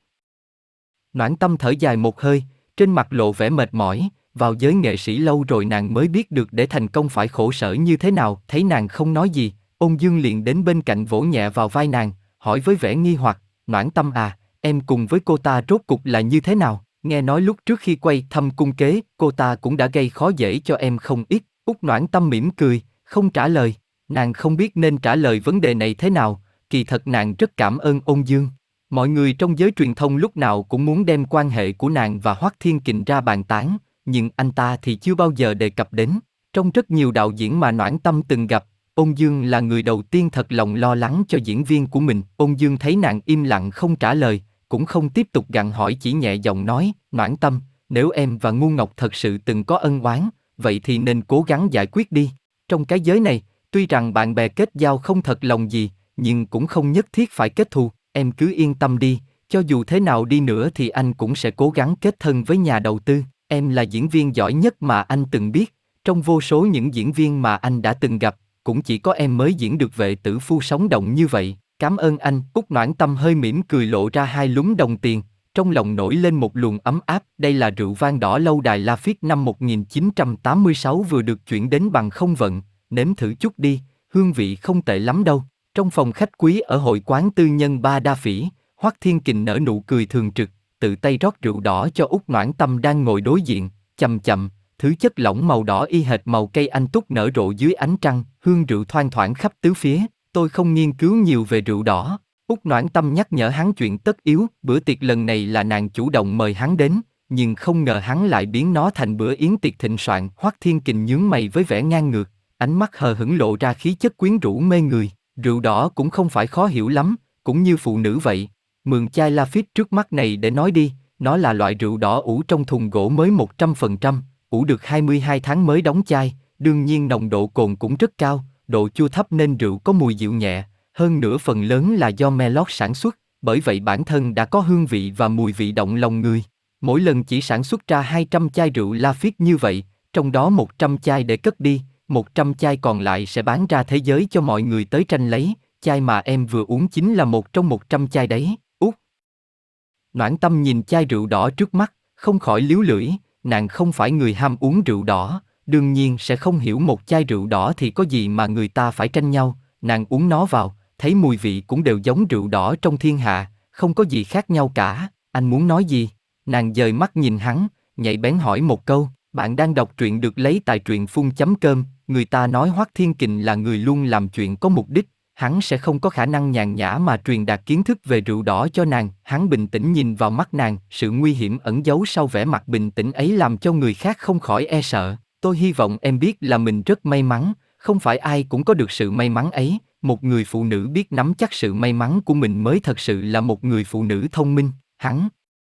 Noãn Tâm thở dài một hơi, trên mặt lộ vẻ mệt mỏi, vào giới nghệ sĩ lâu rồi nàng mới biết được để thành công phải khổ sở như thế nào. Thấy nàng không nói gì, Ôn Dương liền đến bên cạnh vỗ nhẹ vào vai nàng, hỏi với vẻ nghi hoặc, Noãn Tâm à, em cùng với cô ta rốt cục là như thế nào? Nghe nói lúc trước khi quay Thâm Cung Kế, cô ta cũng đã gây khó dễ cho em không ít. Út Noãn Tâm mỉm cười, không trả lời. Nàng không biết nên trả lời vấn đề này thế nào, kỳ thật nàng rất cảm ơn Ôn Dương. Mọi người trong giới truyền thông lúc nào cũng muốn đem quan hệ của nàng và Hoắc Thiên Kình ra bàn tán, nhưng anh ta thì chưa bao giờ đề cập đến. Trong rất nhiều đạo diễn mà Noãn Tâm từng gặp, Ôn Dương là người đầu tiên thật lòng lo lắng cho diễn viên của mình. Ôn Dương thấy nàng im lặng không trả lời, cũng không tiếp tục gặng hỏi, chỉ nhẹ giọng nói, Noãn Tâm, nếu em và Ngu Ngọc thật sự từng có ân oán, vậy thì nên cố gắng giải quyết đi. Trong cái giới này, tuy rằng bạn bè kết giao không thật lòng gì, nhưng cũng không nhất thiết phải kết thù. Em cứ yên tâm đi, cho dù thế nào đi nữa thì anh cũng sẽ cố gắng kết thân với nhà đầu tư. Em là diễn viên giỏi nhất mà anh từng biết, trong vô số những diễn viên mà anh đã từng gặp, cũng chỉ có em mới diễn được vệ tử phu sống động như vậy. Cảm ơn anh. Út Noãn Tâm hơi mỉm cười lộ ra hai lúm đồng tiền, trong lòng nổi lên một luồng ấm áp. Đây là rượu vang đỏ lâu đài Lafite năm 1986 vừa được chuyển đến bằng không vận, nếm thử chút đi, hương vị không tệ lắm đâu. Trong phòng khách quý ở hội quán tư nhân Ba Đa Phỉ, Hoắc Thiên Kình nở nụ cười thường trực, tự tay rót rượu đỏ cho Út Noãn Tâm đang ngồi đối diện, chậm chậm, thứ chất lỏng màu đỏ y hệt màu cây anh túc nở rộ dưới ánh trăng, hương rượu thoang thoảng khắp tứ phía. Tôi không nghiên cứu nhiều về rượu đỏ. Út Noãn Tâm nhắc nhở hắn chuyện tất yếu, bữa tiệc lần này là nàng chủ động mời hắn đến, nhưng không ngờ hắn lại biến nó thành bữa yến tiệc thịnh soạn. Hoắc Thiên Kình nhướng mày với vẻ ngang ngược, ánh mắt hờ hững lộ ra khí chất quyến rũ mê người. Rượu đỏ cũng không phải khó hiểu lắm, cũng như phụ nữ vậy. Mượn chai Lafite trước mắt này để nói đi, nó là loại rượu đỏ ủ trong thùng gỗ mới 100%, ủ được 22 tháng mới đóng chai, đương nhiên nồng độ cồn cũng rất cao, độ chua thấp nên rượu có mùi dịu nhẹ, hơn nữa phần lớn là do Melot sản xuất, bởi vậy bản thân đã có hương vị và mùi vị động lòng người. Mỗi lần chỉ sản xuất ra 200 chai rượu Lafite như vậy, trong đó 100 chai để cất đi, 100 chai còn lại sẽ bán ra thế giới cho mọi người tới tranh lấy, chai mà em vừa uống chính là một trong 100 chai đấy. Út Noãn Tâm nhìn chai rượu đỏ trước mắt, không khỏi líu lưỡi, nàng không phải người ham uống rượu đỏ, đương nhiên sẽ không hiểu một chai rượu đỏ thì có gì mà người ta phải tranh nhau, nàng uống nó vào, thấy mùi vị cũng đều giống rượu đỏ trong thiên hạ, không có gì khác nhau cả. Anh muốn nói gì? Nàng dời mắt nhìn hắn, nhạy bén hỏi một câu. Bạn đang đọc truyện được lấy tại truyện.com, người ta nói Hoắc Thiên Kình là người luôn làm chuyện có mục đích, hắn sẽ không có khả năng nhàn nhã mà truyền đạt kiến thức về rượu đỏ cho nàng. Hắn bình tĩnh nhìn vào mắt nàng, sự nguy hiểm ẩn giấu sau vẻ mặt bình tĩnh ấy làm cho người khác không khỏi e sợ. Tôi hy vọng em biết là mình rất may mắn, không phải ai cũng có được sự may mắn ấy. Một người phụ nữ biết nắm chắc sự may mắn của mình mới thật sự là một người phụ nữ thông minh. Hắn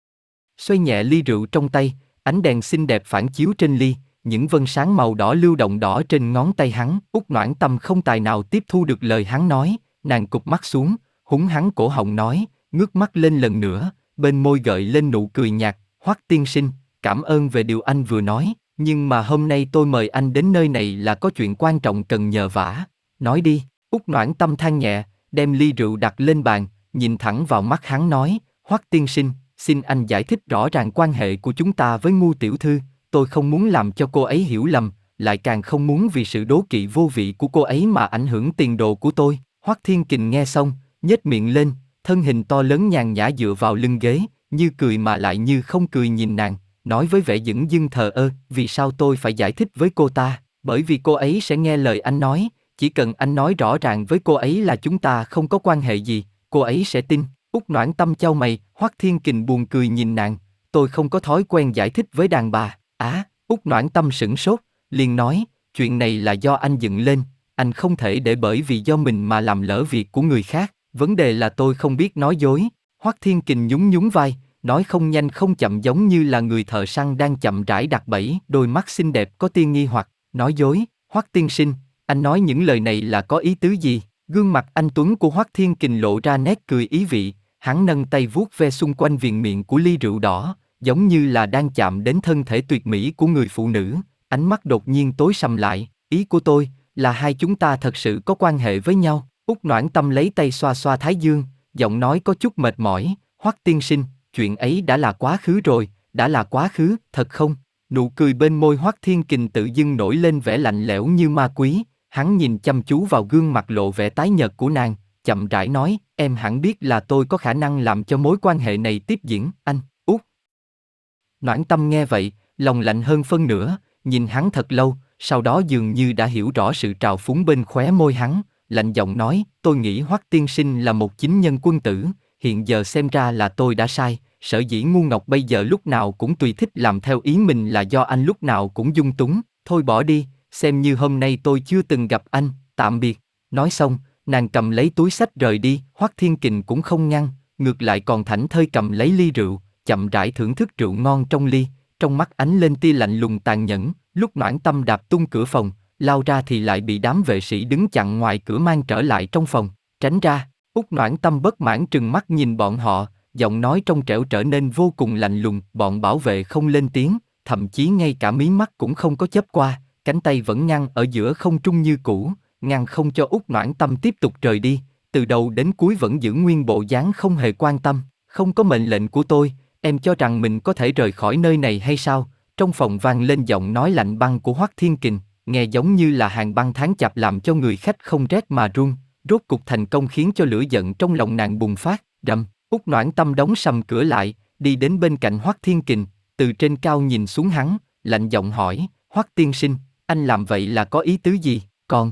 xoay nhẹ ly rượu trong tay, ánh đèn xinh đẹp phản chiếu trên ly, những vân sáng màu đỏ lưu động đỏ trên ngón tay hắn. Út Noãn Tâm không tài nào tiếp thu được lời hắn nói, nàng cụp mắt xuống, húng hắn cổ họng nói, ngước mắt lên lần nữa, bên môi gợi lên nụ cười nhạt. Hoắc tiên sinh, cảm ơn về điều anh vừa nói, nhưng mà hôm nay tôi mời anh đến nơi này là có chuyện quan trọng cần nhờ vả. Nói đi. Út Noãn Tâm than nhẹ, đem ly rượu đặt lên bàn, nhìn thẳng vào mắt hắn nói, Hoắc tiên sinh, xin anh giải thích rõ ràng quan hệ của chúng ta với Ngu tiểu thư, tôi không muốn làm cho cô ấy hiểu lầm, lại càng không muốn vì sự đố kỵ vô vị của cô ấy mà ảnh hưởng tiền đồ của tôi. Hoắc Thiên Kình nghe xong, nhếch miệng lên, thân hình to lớn nhàn nhã dựa vào lưng ghế, như cười mà lại như không cười nhìn nàng, nói với vẻ dửng dưng thờ ơ, vì sao tôi phải giải thích với cô ta, bởi vì cô ấy sẽ nghe lời anh nói, chỉ cần anh nói rõ ràng với cô ấy là chúng ta không có quan hệ gì, cô ấy sẽ tin. Út Noãn Tâm chau mày, Hoắc Thiên Kình buồn cười nhìn nàng, tôi không có thói quen giải thích với đàn bà. Út Noãn Tâm sửng sốt, liền nói, chuyện này là do anh dựng lên, anh không thể để bởi vì do mình mà làm lỡ việc của người khác, vấn đề là tôi không biết nói dối. Hoắc Thiên Kình nhún nhún vai, nói không nhanh không chậm giống như là người thợ săn đang chậm rãi đặt bẫy, đôi mắt xinh đẹp có tia nghi hoặc, nói dối. Hoắc tiên sinh, anh nói những lời này là có ý tứ gì? Gương mặt anh tuấn của Hoắc Thiên Kình lộ ra nét cười ý vị, hắn nâng tay vuốt ve xung quanh viền miệng của ly rượu đỏ, giống như là đang chạm đến thân thể tuyệt mỹ của người phụ nữ, ánh mắt đột nhiên tối sầm lại, ý của tôi là hai chúng ta thật sự có quan hệ với nhau. Út Noãn Tâm lấy tay xoa xoa thái dương, giọng nói có chút mệt mỏi, Hoắc tiên sinh, chuyện ấy đã là quá khứ rồi, đã là quá khứ, thật không? Nụ cười bên môi Hoắc Thiên Kình tự dưng nổi lên vẻ lạnh lẽo như ma quý, hắn nhìn chăm chú vào gương mặt lộ vẻ tái nhợt của nàng, chậm rãi nói, em hẳn biết là tôi có khả năng làm cho mối quan hệ này tiếp diễn, anh. Út Noãn Tâm nghe vậy, lòng lạnh hơn phân nửa, nhìn hắn thật lâu, sau đó dường như đã hiểu rõ sự trào phúng bên khóe môi hắn, lạnh giọng nói, tôi nghĩ Hoắc tiên sinh là một chính nhân quân tử, hiện giờ xem ra là tôi đã sai, sở dĩ ngu ngọc bây giờ lúc nào cũng tùy thích làm theo ý mình là do anh lúc nào cũng dung túng, thôi bỏ đi, xem như hôm nay tôi chưa từng gặp anh, tạm biệt. Nói xong, nàng cầm lấy túi xách rời đi, Hoắc Thiên Kình cũng không ngăn, ngược lại còn thảnh thơi cầm lấy ly rượu, chậm rãi thưởng thức rượu ngon trong ly, trong mắt ánh lên tia lạnh lùng tàn nhẫn. Lúc Noãn Tâm đạp tung cửa phòng, lao ra thì lại bị đám vệ sĩ đứng chặn ngoài cửa mang trở lại trong phòng, tránh ra. Út Noãn Tâm bất mãn trừng mắt nhìn bọn họ, giọng nói trong trẻo trở nên vô cùng lạnh lùng, bọn bảo vệ không lên tiếng, thậm chí ngay cả mí mắt cũng không có chớp qua, cánh tay vẫn ngăn ở giữa không trung như cũ, ngăn không cho Út Noãn Tâm tiếp tục rời đi, từ đầu đến cuối vẫn giữ nguyên bộ dáng không hề quan tâm. Không có mệnh lệnh của tôi, em cho rằng mình có thể rời khỏi nơi này hay sao? Trong phòng vang lên giọng nói lạnh băng của Hoắc Thiên Kình, nghe giống như là hàng băng tháng chạp làm cho người khách không rét mà run. Rốt cục thành công khiến cho lửa giận trong lòng nàng bùng phát. Rầm, Út Noãn Tâm đóng sầm cửa lại, đi đến bên cạnh Hoắc Thiên Kình, từ trên cao nhìn xuống hắn, lạnh giọng hỏi: Hoắc tiên sinh, anh làm vậy là có ý tứ gì? Còn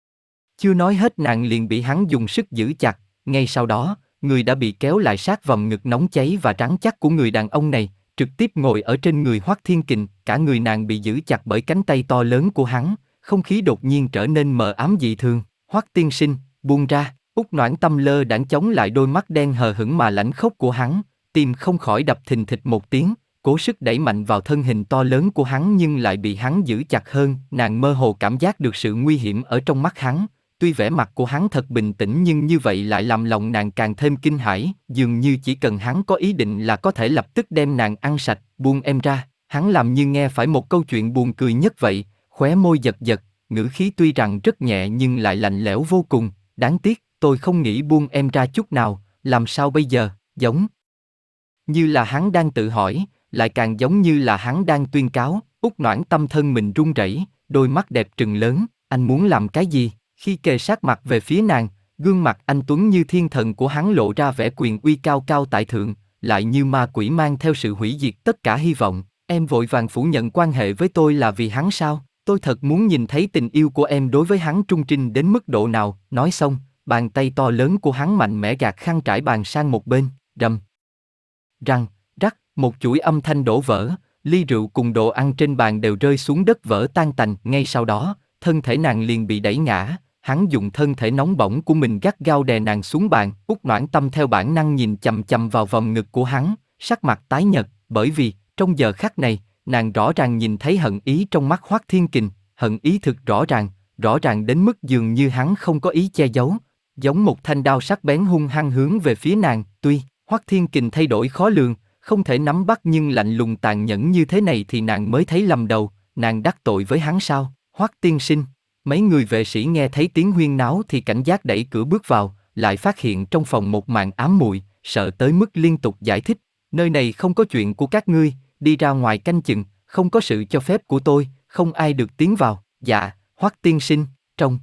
chưa nói hết nàng liền bị hắn dùng sức giữ chặt, ngay sau đó, người đã bị kéo lại sát vòng ngực nóng cháy và rắn chắc của người đàn ông này, trực tiếp ngồi ở trên người Hoắc Thiên Kình, cả người nàng bị giữ chặt bởi cánh tay to lớn của hắn, không khí đột nhiên trở nên mờ ám dị thường. Hoắc tiên sinh, buông ra. Út Noãn Tâm lơ đãng chống lại đôi mắt đen hờ hững mà lãnh khốc của hắn, tim không khỏi đập thình thịch một tiếng, cố sức đẩy mạnh vào thân hình to lớn của hắn nhưng lại bị hắn giữ chặt hơn. Nàng mơ hồ cảm giác được sự nguy hiểm ở trong mắt hắn. Tuy vẻ mặt của hắn thật bình tĩnh nhưng như vậy lại làm lòng nàng càng thêm kinh hãi, dường như chỉ cần hắn có ý định là có thể lập tức đem nàng ăn sạch. Buông em ra. Hắn làm như nghe phải một câu chuyện buồn cười nhất vậy, khóe môi giật giật, ngữ khí tuy rằng rất nhẹ nhưng lại lạnh lẽo vô cùng. Đáng tiếc, tôi không nghĩ buông em ra chút nào, làm sao bây giờ? Giống như là hắn đang tự hỏi, lại càng giống như là hắn đang tuyên cáo. Út Noãn Tâm thân mình run rẩy, đôi mắt đẹp trừng lớn. Anh muốn làm cái gì? Khi kề sát mặt về phía nàng, gương mặt anh tuấn như thiên thần của hắn lộ ra vẻ quyền uy cao cao tại thượng, lại như ma quỷ mang theo sự hủy diệt tất cả hy vọng. Em vội vàng phủ nhận quan hệ với tôi là vì hắn sao? Tôi thật muốn nhìn thấy tình yêu của em đối với hắn trung trinh đến mức độ nào. Nói xong, bàn tay to lớn của hắn mạnh mẽ gạt khăn trải bàn sang một bên. Rầm, răng, rắc, một chuỗi âm thanh đổ vỡ, ly rượu cùng đồ ăn trên bàn đều rơi xuống đất vỡ tan tành. Ngay sau đó, thân thể nàng liền bị đẩy ngã. Hắn dùng thân thể nóng bỏng của mình gắt gao đè nàng xuống bàn. Út Noãn Tâm theo bản năng nhìn chằm chằm vào vòng ngực của hắn, sắc mặt tái nhợt, bởi vì trong giờ khắc này, nàng rõ ràng nhìn thấy hận ý trong mắt Hoắc Thiên Kình, hận ý thực rõ ràng đến mức dường như hắn không có ý che giấu, giống một thanh đao sắc bén hung hăng hướng về phía nàng. Tuy Hoắc Thiên Kình thay đổi khó lường, không thể nắm bắt nhưng lạnh lùng tàn nhẫn như thế này thì nàng mới thấy lầm đầu. Nàng đắc tội với hắn sao? Hoắc tiên sinh. Mấy người vệ sĩ nghe thấy tiếng huyên náo thì cảnh giác đẩy cửa bước vào, lại phát hiện trong phòng một màn ám muội, sợ tới mức liên tục giải thích: nơi này không có chuyện của các ngươi, đi ra ngoài canh chừng, không có sự cho phép của tôi, không ai được tiến vào. Dạ, Hoắc tiên sinh. Trong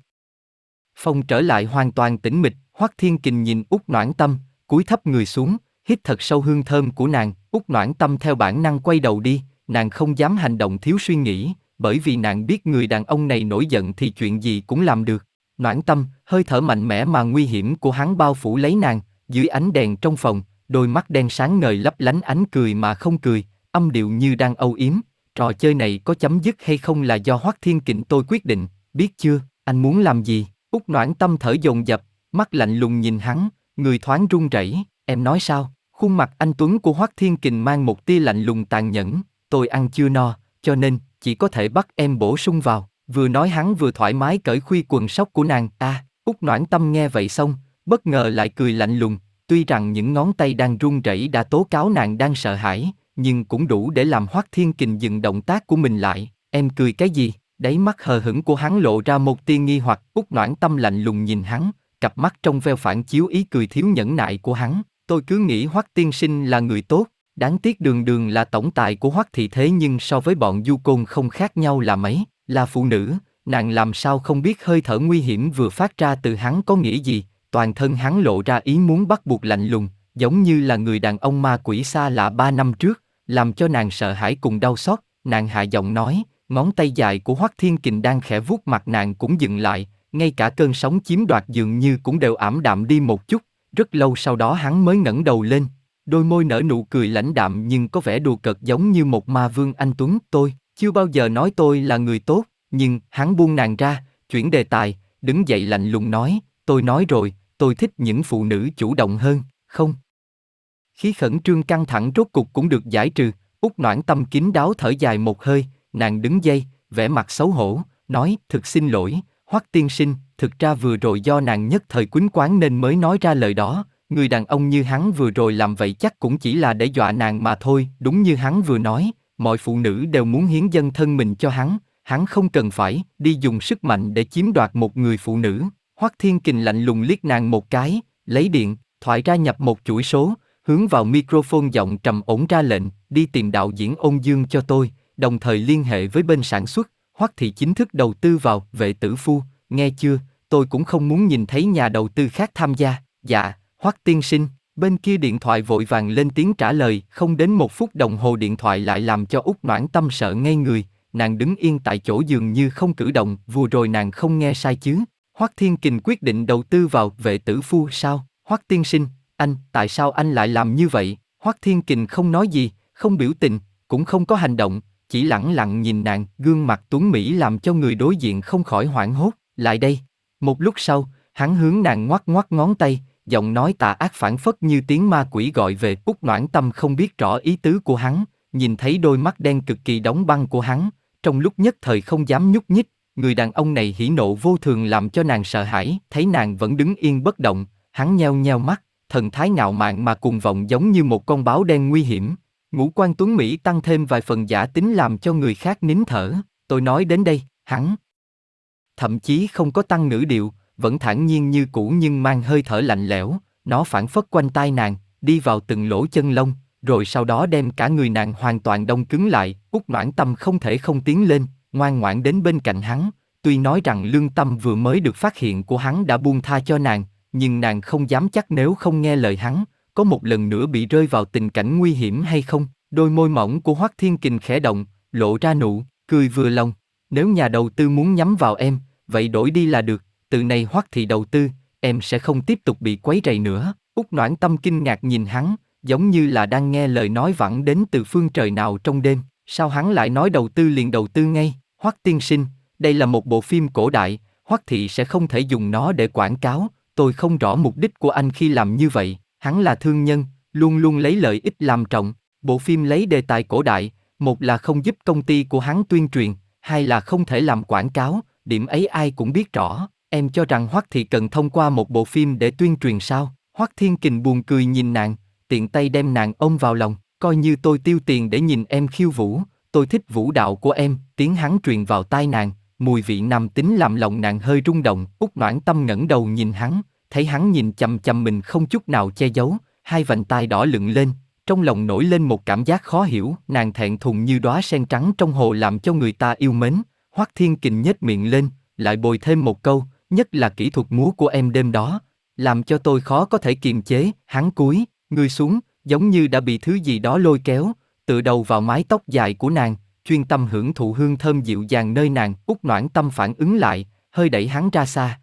phòng trở lại hoàn toàn tĩnh mịch, Hoắc Thiên Kình nhìn Út Noãn Tâm, cúi thấp người xuống, hít thật sâu hương thơm của nàng. Út Noãn Tâm theo bản năng quay đầu đi, nàng không dám hành động thiếu suy nghĩ, bởi vì nàng biết người đàn ông này nổi giận thì chuyện gì cũng làm được. Noãn Tâm, hơi thở mạnh mẽ mà nguy hiểm của hắn bao phủ lấy nàng, dưới ánh đèn trong phòng, đôi mắt đen sáng ngời lấp lánh ánh cười mà không cười, âm điệu như đang âu yếm. Trò chơi này có chấm dứt hay không là do Hoắc Thiên Kình tôi quyết định, biết chưa? Anh muốn làm gì? Út Noãn Tâm thở dồn dập, mắt lạnh lùng nhìn hắn, người thoáng run rẩy. Em nói sao? Khuôn mặt anh tuấn của Hoắc Thiên Kình mang một tia lạnh lùng tàn nhẫn. Tôi ăn chưa no, cho nên chỉ có thể bắt em bổ sung vào. Vừa nói hắn vừa thoải mái cởi khuy quần sóc của nàng. Út Noãn Tâm nghe vậy xong, bất ngờ lại cười lạnh lùng. Tuy rằng những ngón tay đang run rẩy đã tố cáo nàng đang sợ hãi, nhưng cũng đủ để làm Hoắc Thiên Kình dừng động tác của mình lại. Em cười cái gì? Đáy mắt hờ hững của hắn lộ ra một tia nghi hoặc. Út Noãn Tâm lạnh lùng nhìn hắn, cặp mắt trong veo phản chiếu ý cười thiếu nhẫn nại của hắn. Tôi cứ nghĩ Hoắc tiên sinh là người tốt, đáng tiếc đường đường là tổng tài của Hoắc thị thế nhưng so với bọn du côn không khác nhau là mấy. Là phụ nữ, nàng làm sao không biết hơi thở nguy hiểm vừa phát ra từ hắn có nghĩa gì. Toàn thân hắn lộ ra ý muốn bắt buộc lạnh lùng, giống như là người đàn ông ma quỷ xa lạ 3 năm trước, làm cho nàng sợ hãi cùng đau xót. Nàng hạ giọng nói, ngón tay dài của Hoắc Thiên Kình đang khẽ vuốt mặt nàng cũng dừng lại, ngay cả cơn sóng chiếm đoạt dường như cũng đều ảm đạm đi một chút. Rất lâu sau đó hắn mới ngẩng đầu lên, đôi môi nở nụ cười lãnh đạm nhưng có vẻ đùa cợt giống như một ma vương anh tuấn. Tôi chưa bao giờ nói tôi là người tốt, nhưng hắn buông nàng ra, chuyển đề tài, đứng dậy lạnh lùng nói, tôi nói rồi, tôi thích những phụ nữ chủ động hơn, không? Khí khẩn trương căng thẳng rốt cục cũng được giải trừ. Út Noãn Tâm kín đáo thở dài một hơi, nàng đứng dậy, vẻ mặt xấu hổ, nói, thực xin lỗi, Hoắc tiên sinh, thực ra vừa rồi do nàng nhất thời quýnh quáng nên mới nói ra lời đó, người đàn ông như hắn vừa rồi làm vậy chắc cũng chỉ là để dọa nàng mà thôi. Đúng như hắn vừa nói, mọi phụ nữ đều muốn hiến dâng thân mình cho hắn không cần phải đi dùng sức mạnh để chiếm đoạt một người phụ nữ. Hoắc Thiên Kình lạnh lùng liếc nàng một cái, lấy điện thoại ra nhập một chuỗi số, hướng vào microphone giọng trầm ổn ra lệnh, đi tìm đạo diễn Ôn Dương cho tôi, đồng thời liên hệ với bên sản xuất. Hoắc thị chính thức đầu tư vào Vệ Tử Phu, nghe chưa, tôi cũng không muốn nhìn thấy nhà đầu tư khác tham gia. Dạ, Hoắc tiên sinh. Bên kia điện thoại vội vàng lên tiếng trả lời, không đến 1 phút đồng hồ điện thoại lại làm cho Úc Noãn Tâm sợ ngây người, nàng đứng yên tại chỗ dường như không cử động, vừa rồi nàng không nghe sai chứ. Hoắc Thiên Kình quyết định đầu tư vào Vệ Tử Phu sao? Hoắc tiên sinh, tại sao anh lại làm như vậy? Hoắc Thiên Kình không nói gì, không biểu tình, cũng không có hành động, chỉ lẳng lặng nhìn nàng, gương mặt tuấn mỹ làm cho người đối diện không khỏi hoảng hốt. Lại đây. Một lúc sau, hắn hướng nàng ngoắc ngoắc ngón tay, giọng nói tà ác phảng phất như tiếng ma quỷ gọi về. Úc Noãn Tâm không biết rõ ý tứ của hắn, nhìn thấy đôi mắt đen cực kỳ đóng băng của hắn, trong lúc nhất thời không dám nhúc nhích. Người đàn ông này hỉ nộ vô thường làm cho nàng sợ hãi, thấy nàng vẫn đứng yên bất động, hắn nheo nheo mắt, thần thái ngạo mạn mà cuồng vọng giống như một con báo đen nguy hiểm. Ngũ quan tuấn mỹ tăng thêm vài phần giả tính làm cho người khác nín thở. Tôi nói đến đây, hắn thậm chí không có tăng ngữ điệu, vẫn thản nhiên như cũ nhưng mang hơi thở lạnh lẽo, nó phảng phất quanh tai nàng, đi vào từng lỗ chân lông, rồi sau đó đem cả người nàng hoàn toàn đông cứng lại. Úc Noãn Tâm không thể không tiến lên, ngoan ngoãn đến bên cạnh hắn. Tuy nói rằng lương tâm vừa mới được phát hiện của hắn đã buông tha cho nàng, nhưng nàng không dám chắc nếu không nghe lời hắn, có một lần nữa bị rơi vào tình cảnh nguy hiểm hay không. Đôi môi mỏng của Hoắc Thiên Kình khẽ động, lộ ra nụ cười vừa lòng. Nếu nhà đầu tư muốn nhắm vào em, vậy đổi đi là được. Từ nay Hoắc thị đầu tư, em sẽ không tiếp tục bị quấy rầy nữa. Úc Noãn Tâm kinh ngạc nhìn hắn, giống như là đang nghe lời nói vẳng đến từ phương trời nào trong đêm. Sao hắn lại nói đầu tư liền đầu tư ngay? Hoắc tiên sinh, đây là một bộ phim cổ đại, Hoắc thị sẽ không thể dùng nó để quảng cáo. Tôi không rõ mục đích của anh khi làm như vậy. Hắn là thương nhân, luôn luôn lấy lợi ích làm trọng. Bộ phim lấy đề tài cổ đại, một là không giúp công ty của hắn tuyên truyền, hai là không thể làm quảng cáo. Điểm ấy ai cũng biết rõ. Em cho rằng Hoắc thị cần thông qua một bộ phim để tuyên truyền sao? Hoắc Thiên Kình buồn cười nhìn nàng, tiện tay đem nàng ôm vào lòng, coi như tôi tiêu tiền để nhìn em khiêu vũ, tôi thích vũ đạo của em. Tiếng hắn truyền vào tai nàng, mùi vị nam tính làm lòng nàng hơi rung động. Úc Noãn Tâm ngẩng đầu nhìn hắn, thấy hắn nhìn chằm chằm mình không chút nào che giấu, hai vành tai đỏ lựng lên, trong lòng nổi lên một cảm giác khó hiểu. Nàng thẹn thùng như đóa sen trắng trong hồ làm cho người ta yêu mến. Hoắc Thiên Kình nhếch miệng lên, lại bồi thêm một câu, nhất là kỹ thuật múa của em đêm đó, làm cho tôi khó có thể kiềm chế. Hắn cúi người xuống, giống như đã bị thứ gì đó lôi kéo, tựa đầu vào mái tóc dài của nàng, chuyên tâm hưởng thụ hương thơm dịu dàng nơi nàng. Úc Noãn Tâm phản ứng lại, hơi đẩy hắn ra xa.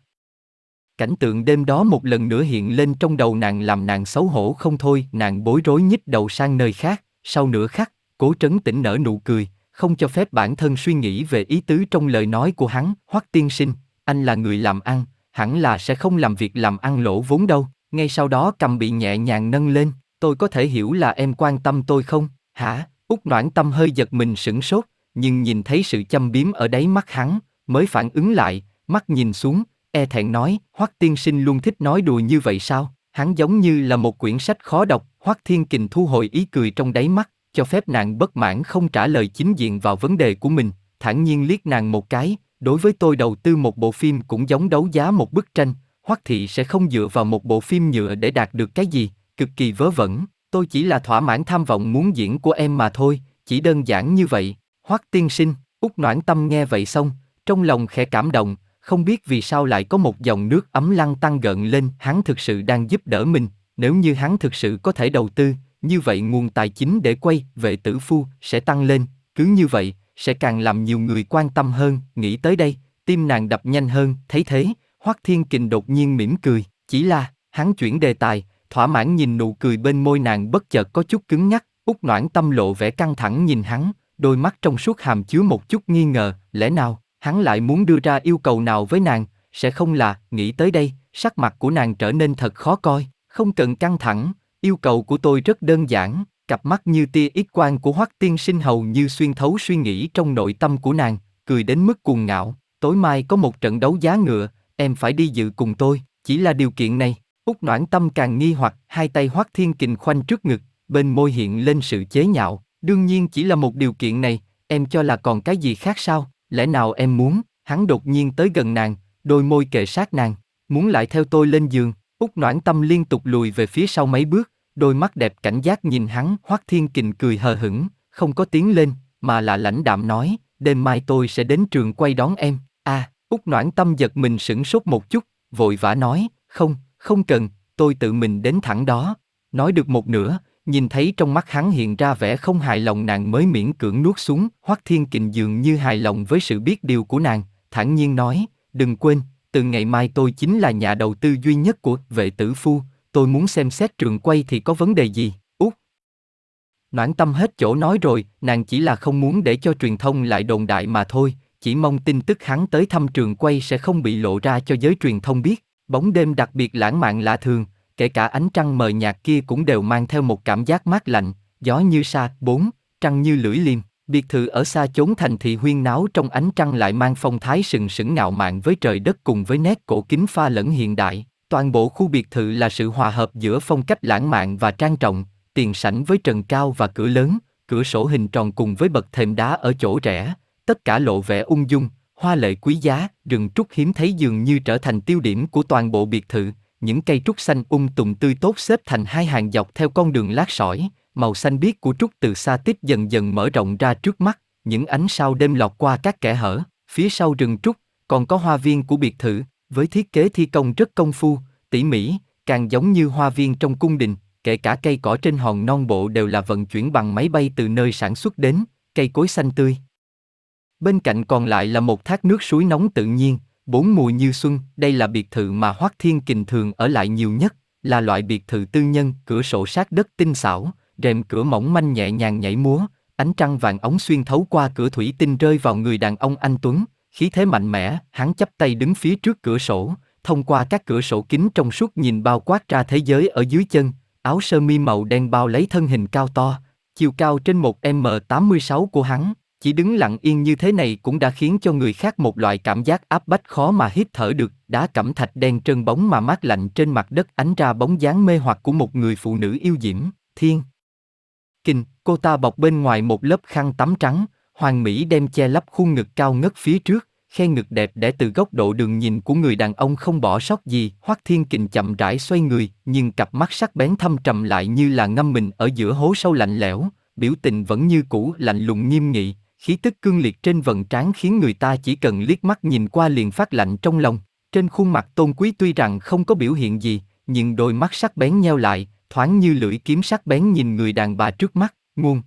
Cảnh tượng đêm đó một lần nữa hiện lên trong đầu nàng làm nàng xấu hổ không thôi. Nàng bối rối nhích đầu sang nơi khác, sau nửa khắc, cố trấn tĩnh nở nụ cười, không cho phép bản thân suy nghĩ về ý tứ trong lời nói của hắn. Hoắc tiên sinh, anh là người làm ăn, hẳn là sẽ không làm việc làm ăn lỗ vốn đâu. Ngay sau đó cầm bị nhẹ nhàng nâng lên, tôi có thể hiểu là em quan tâm tôi không? Hả? Úc Noãn Tâm hơi giật mình sửng sốt, nhưng nhìn thấy sự châm biếm ở đáy mắt hắn, mới phản ứng lại, mắt nhìn xuống, e thẹn nói, Hoắc tiên sinh luôn thích nói đùa như vậy sao? Hắn giống như là một quyển sách khó đọc. Hoắc Thiên Kình thu hồi ý cười trong đáy mắt, cho phép nàng bất mãn không trả lời chính diện vào vấn đề của mình, thản nhiên liếc nàng một cái. Đối với tôi đầu tư một bộ phim cũng giống đấu giá một bức tranh, Hoắc thị sẽ không dựa vào một bộ phim nhựa để đạt được cái gì, cực kỳ vớ vẩn. Tôi chỉ là thỏa mãn tham vọng muốn diễn của em mà thôi, chỉ đơn giản như vậy. Hoắc tiên sinh. Úc Noãn Tâm nghe vậy xong, trong lòng khẽ cảm động, không biết vì sao lại có một dòng nước ấm lăn tăn gợn lên. Hắn thực sự đang giúp đỡ mình, nếu như hắn thực sự có thể đầu tư, như vậy nguồn tài chính để quay Vệ Tử Phu sẽ tăng lên, cứ như vậy, sẽ càng làm nhiều người quan tâm hơn. Nghĩ tới đây, tim nàng đập nhanh hơn. Thấy thế, Hoắc Thiên Kình đột nhiên mỉm cười, chỉ là, hắn chuyển đề tài, thỏa mãn nhìn nụ cười bên môi nàng bất chợt có chút cứng nhắc. Úc Noãn Tâm lộ vẻ căng thẳng nhìn hắn, đôi mắt trong suốt hàm chứa một chút nghi ngờ, lẽ nào, hắn lại muốn đưa ra yêu cầu nào với nàng, sẽ không là. Nghĩ tới đây, sắc mặt của nàng trở nên thật khó coi, không cần căng thẳng, yêu cầu của tôi rất đơn giản. Cặp mắt như tia X quang của Hoắc tiên sinh hầu như xuyên thấu suy nghĩ trong nội tâm của nàng, cười đến mức cuồng ngạo. Tối mai có một trận đấu giá ngựa, em phải đi dự cùng tôi, chỉ là điều kiện này. Úc Noãn Tâm càng nghi hoặc, hai tay Hoắc Thiên Kình khoanh trước ngực, bên môi hiện lên sự chế nhạo, Đương nhiên chỉ là một điều kiện này, em cho là còn cái gì khác sao, lẽ nào em muốn, hắn đột nhiên tới gần nàng, đôi môi kề sát nàng, muốn lại theo tôi lên giường, Út Noãn Tâm liên tục lùi về phía sau mấy bước, đôi mắt đẹp cảnh giác nhìn hắn, Hoắc Thiên Kình cười hờ hững, không có tiến lên, mà là lãnh đạm nói, đêm mai tôi sẽ đến trường quay đón em, Út Noãn Tâm giật mình sửng sốt một chút, vội vã nói, không, không cần, tôi tự mình đến thẳng đó, nói được một nửa, nhìn thấy trong mắt hắn hiện ra vẻ không hài lòng nàng mới miễn cưỡng nuốt xuống, Hoắc Thiên Kình dường như hài lòng với sự biết điều của nàng, thản nhiên nói, đừng quên, từ ngày mai tôi chính là nhà đầu tư duy nhất của Vệ Tử Phu, tôi muốn xem xét trường quay thì có vấn đề gì, Út. Noãn Tâm hết chỗ nói rồi, nàng chỉ là không muốn để cho truyền thông lại đồn đại mà thôi, chỉ mong tin tức hắn tới thăm trường quay sẽ không bị lộ ra cho giới truyền thông biết, bóng đêm đặc biệt lãng mạn lạ thường, kể cả ánh trăng mờ nhạt kia cũng đều mang theo một cảm giác mát lạnh, gió như sa, trăng như lưỡi liềm, biệt thự ở xa chốn thành thị huyên náo trong ánh trăng lại mang phong thái sừng sững ngạo mạn với trời đất cùng với nét cổ kính pha lẫn hiện đại, toàn bộ khu biệt thự là sự hòa hợp giữa phong cách lãng mạn và trang trọng, tiền sảnh với trần cao và cửa lớn, cửa sổ hình tròn cùng với bậc thềm đá ở chỗ rẽ, tất cả lộ vẻ ung dung, hoa lệ quý giá, rừng trúc hiếm thấy dường như trở thành tiêu điểm của toàn bộ biệt thự. Những cây trúc xanh tùng tươi tốt xếp thành hai hàng dọc theo con đường lát sỏi, màu xanh biếc của trúc từ xa tích dần dần mở rộng ra trước mắt, những ánh sao đêm lọt qua các kẽ hở, phía sau rừng trúc, còn có hoa viên của biệt thự, với thiết kế thi công rất công phu, tỉ mỉ, càng giống như hoa viên trong cung đình, kể cả cây cỏ trên hòn non bộ đều là vận chuyển bằng máy bay từ nơi sản xuất đến, cây cối xanh tươi. Bên cạnh còn lại là một thác nước suối nóng tự nhiên, bốn mùa như xuân, đây là biệt thự mà Hoắc Thiên Kình thường ở lại nhiều nhất, là loại biệt thự tư nhân, cửa sổ sát đất tinh xảo, rèm cửa mỏng manh nhẹ nhàng nhảy múa, ánh trăng vàng óng xuyên thấu qua cửa thủy tinh rơi vào người đàn ông anh tuấn, khí thế mạnh mẽ, hắn chắp tay đứng phía trước cửa sổ, thông qua các cửa sổ kính trong suốt nhìn bao quát ra thế giới ở dưới chân, áo sơ mi màu đen bao lấy thân hình cao to, chiều cao trên 1m86 của hắn. Chỉ đứng lặng yên như thế này cũng đã khiến cho người khác một loại cảm giác áp bách khó mà hít thở được, đá cẩm thạch đen trơn bóng mà mát lạnh trên mặt đất ánh ra bóng dáng mê hoặc của một người phụ nữ yêu diễm, Thiên Kình, cô ta bọc bên ngoài một lớp khăn tắm trắng, hoàn mỹ đem che lấp khuôn ngực cao ngất phía trước, khe ngực đẹp đẽ từ góc độ đường nhìn của người đàn ông không bỏ sót gì, Hoắc Thiên Kình chậm rãi xoay người, nhưng cặp mắt sắc bén thâm trầm lại như là ngâm mình ở giữa hố sâu lạnh lẽo, biểu tình vẫn như cũ lạnh lùng nghiêm nghị. Khí tức cương liệt trên vầng trán khiến người ta chỉ cần liếc mắt nhìn qua liền phát lạnh trong lòng. Trên khuôn mặt Tôn Quý tuy rằng không có biểu hiện gì, nhưng đôi mắt sắc bén nheo lại, thoáng như lưỡi kiếm sắc bén nhìn người đàn bà trước mắt. Nguồn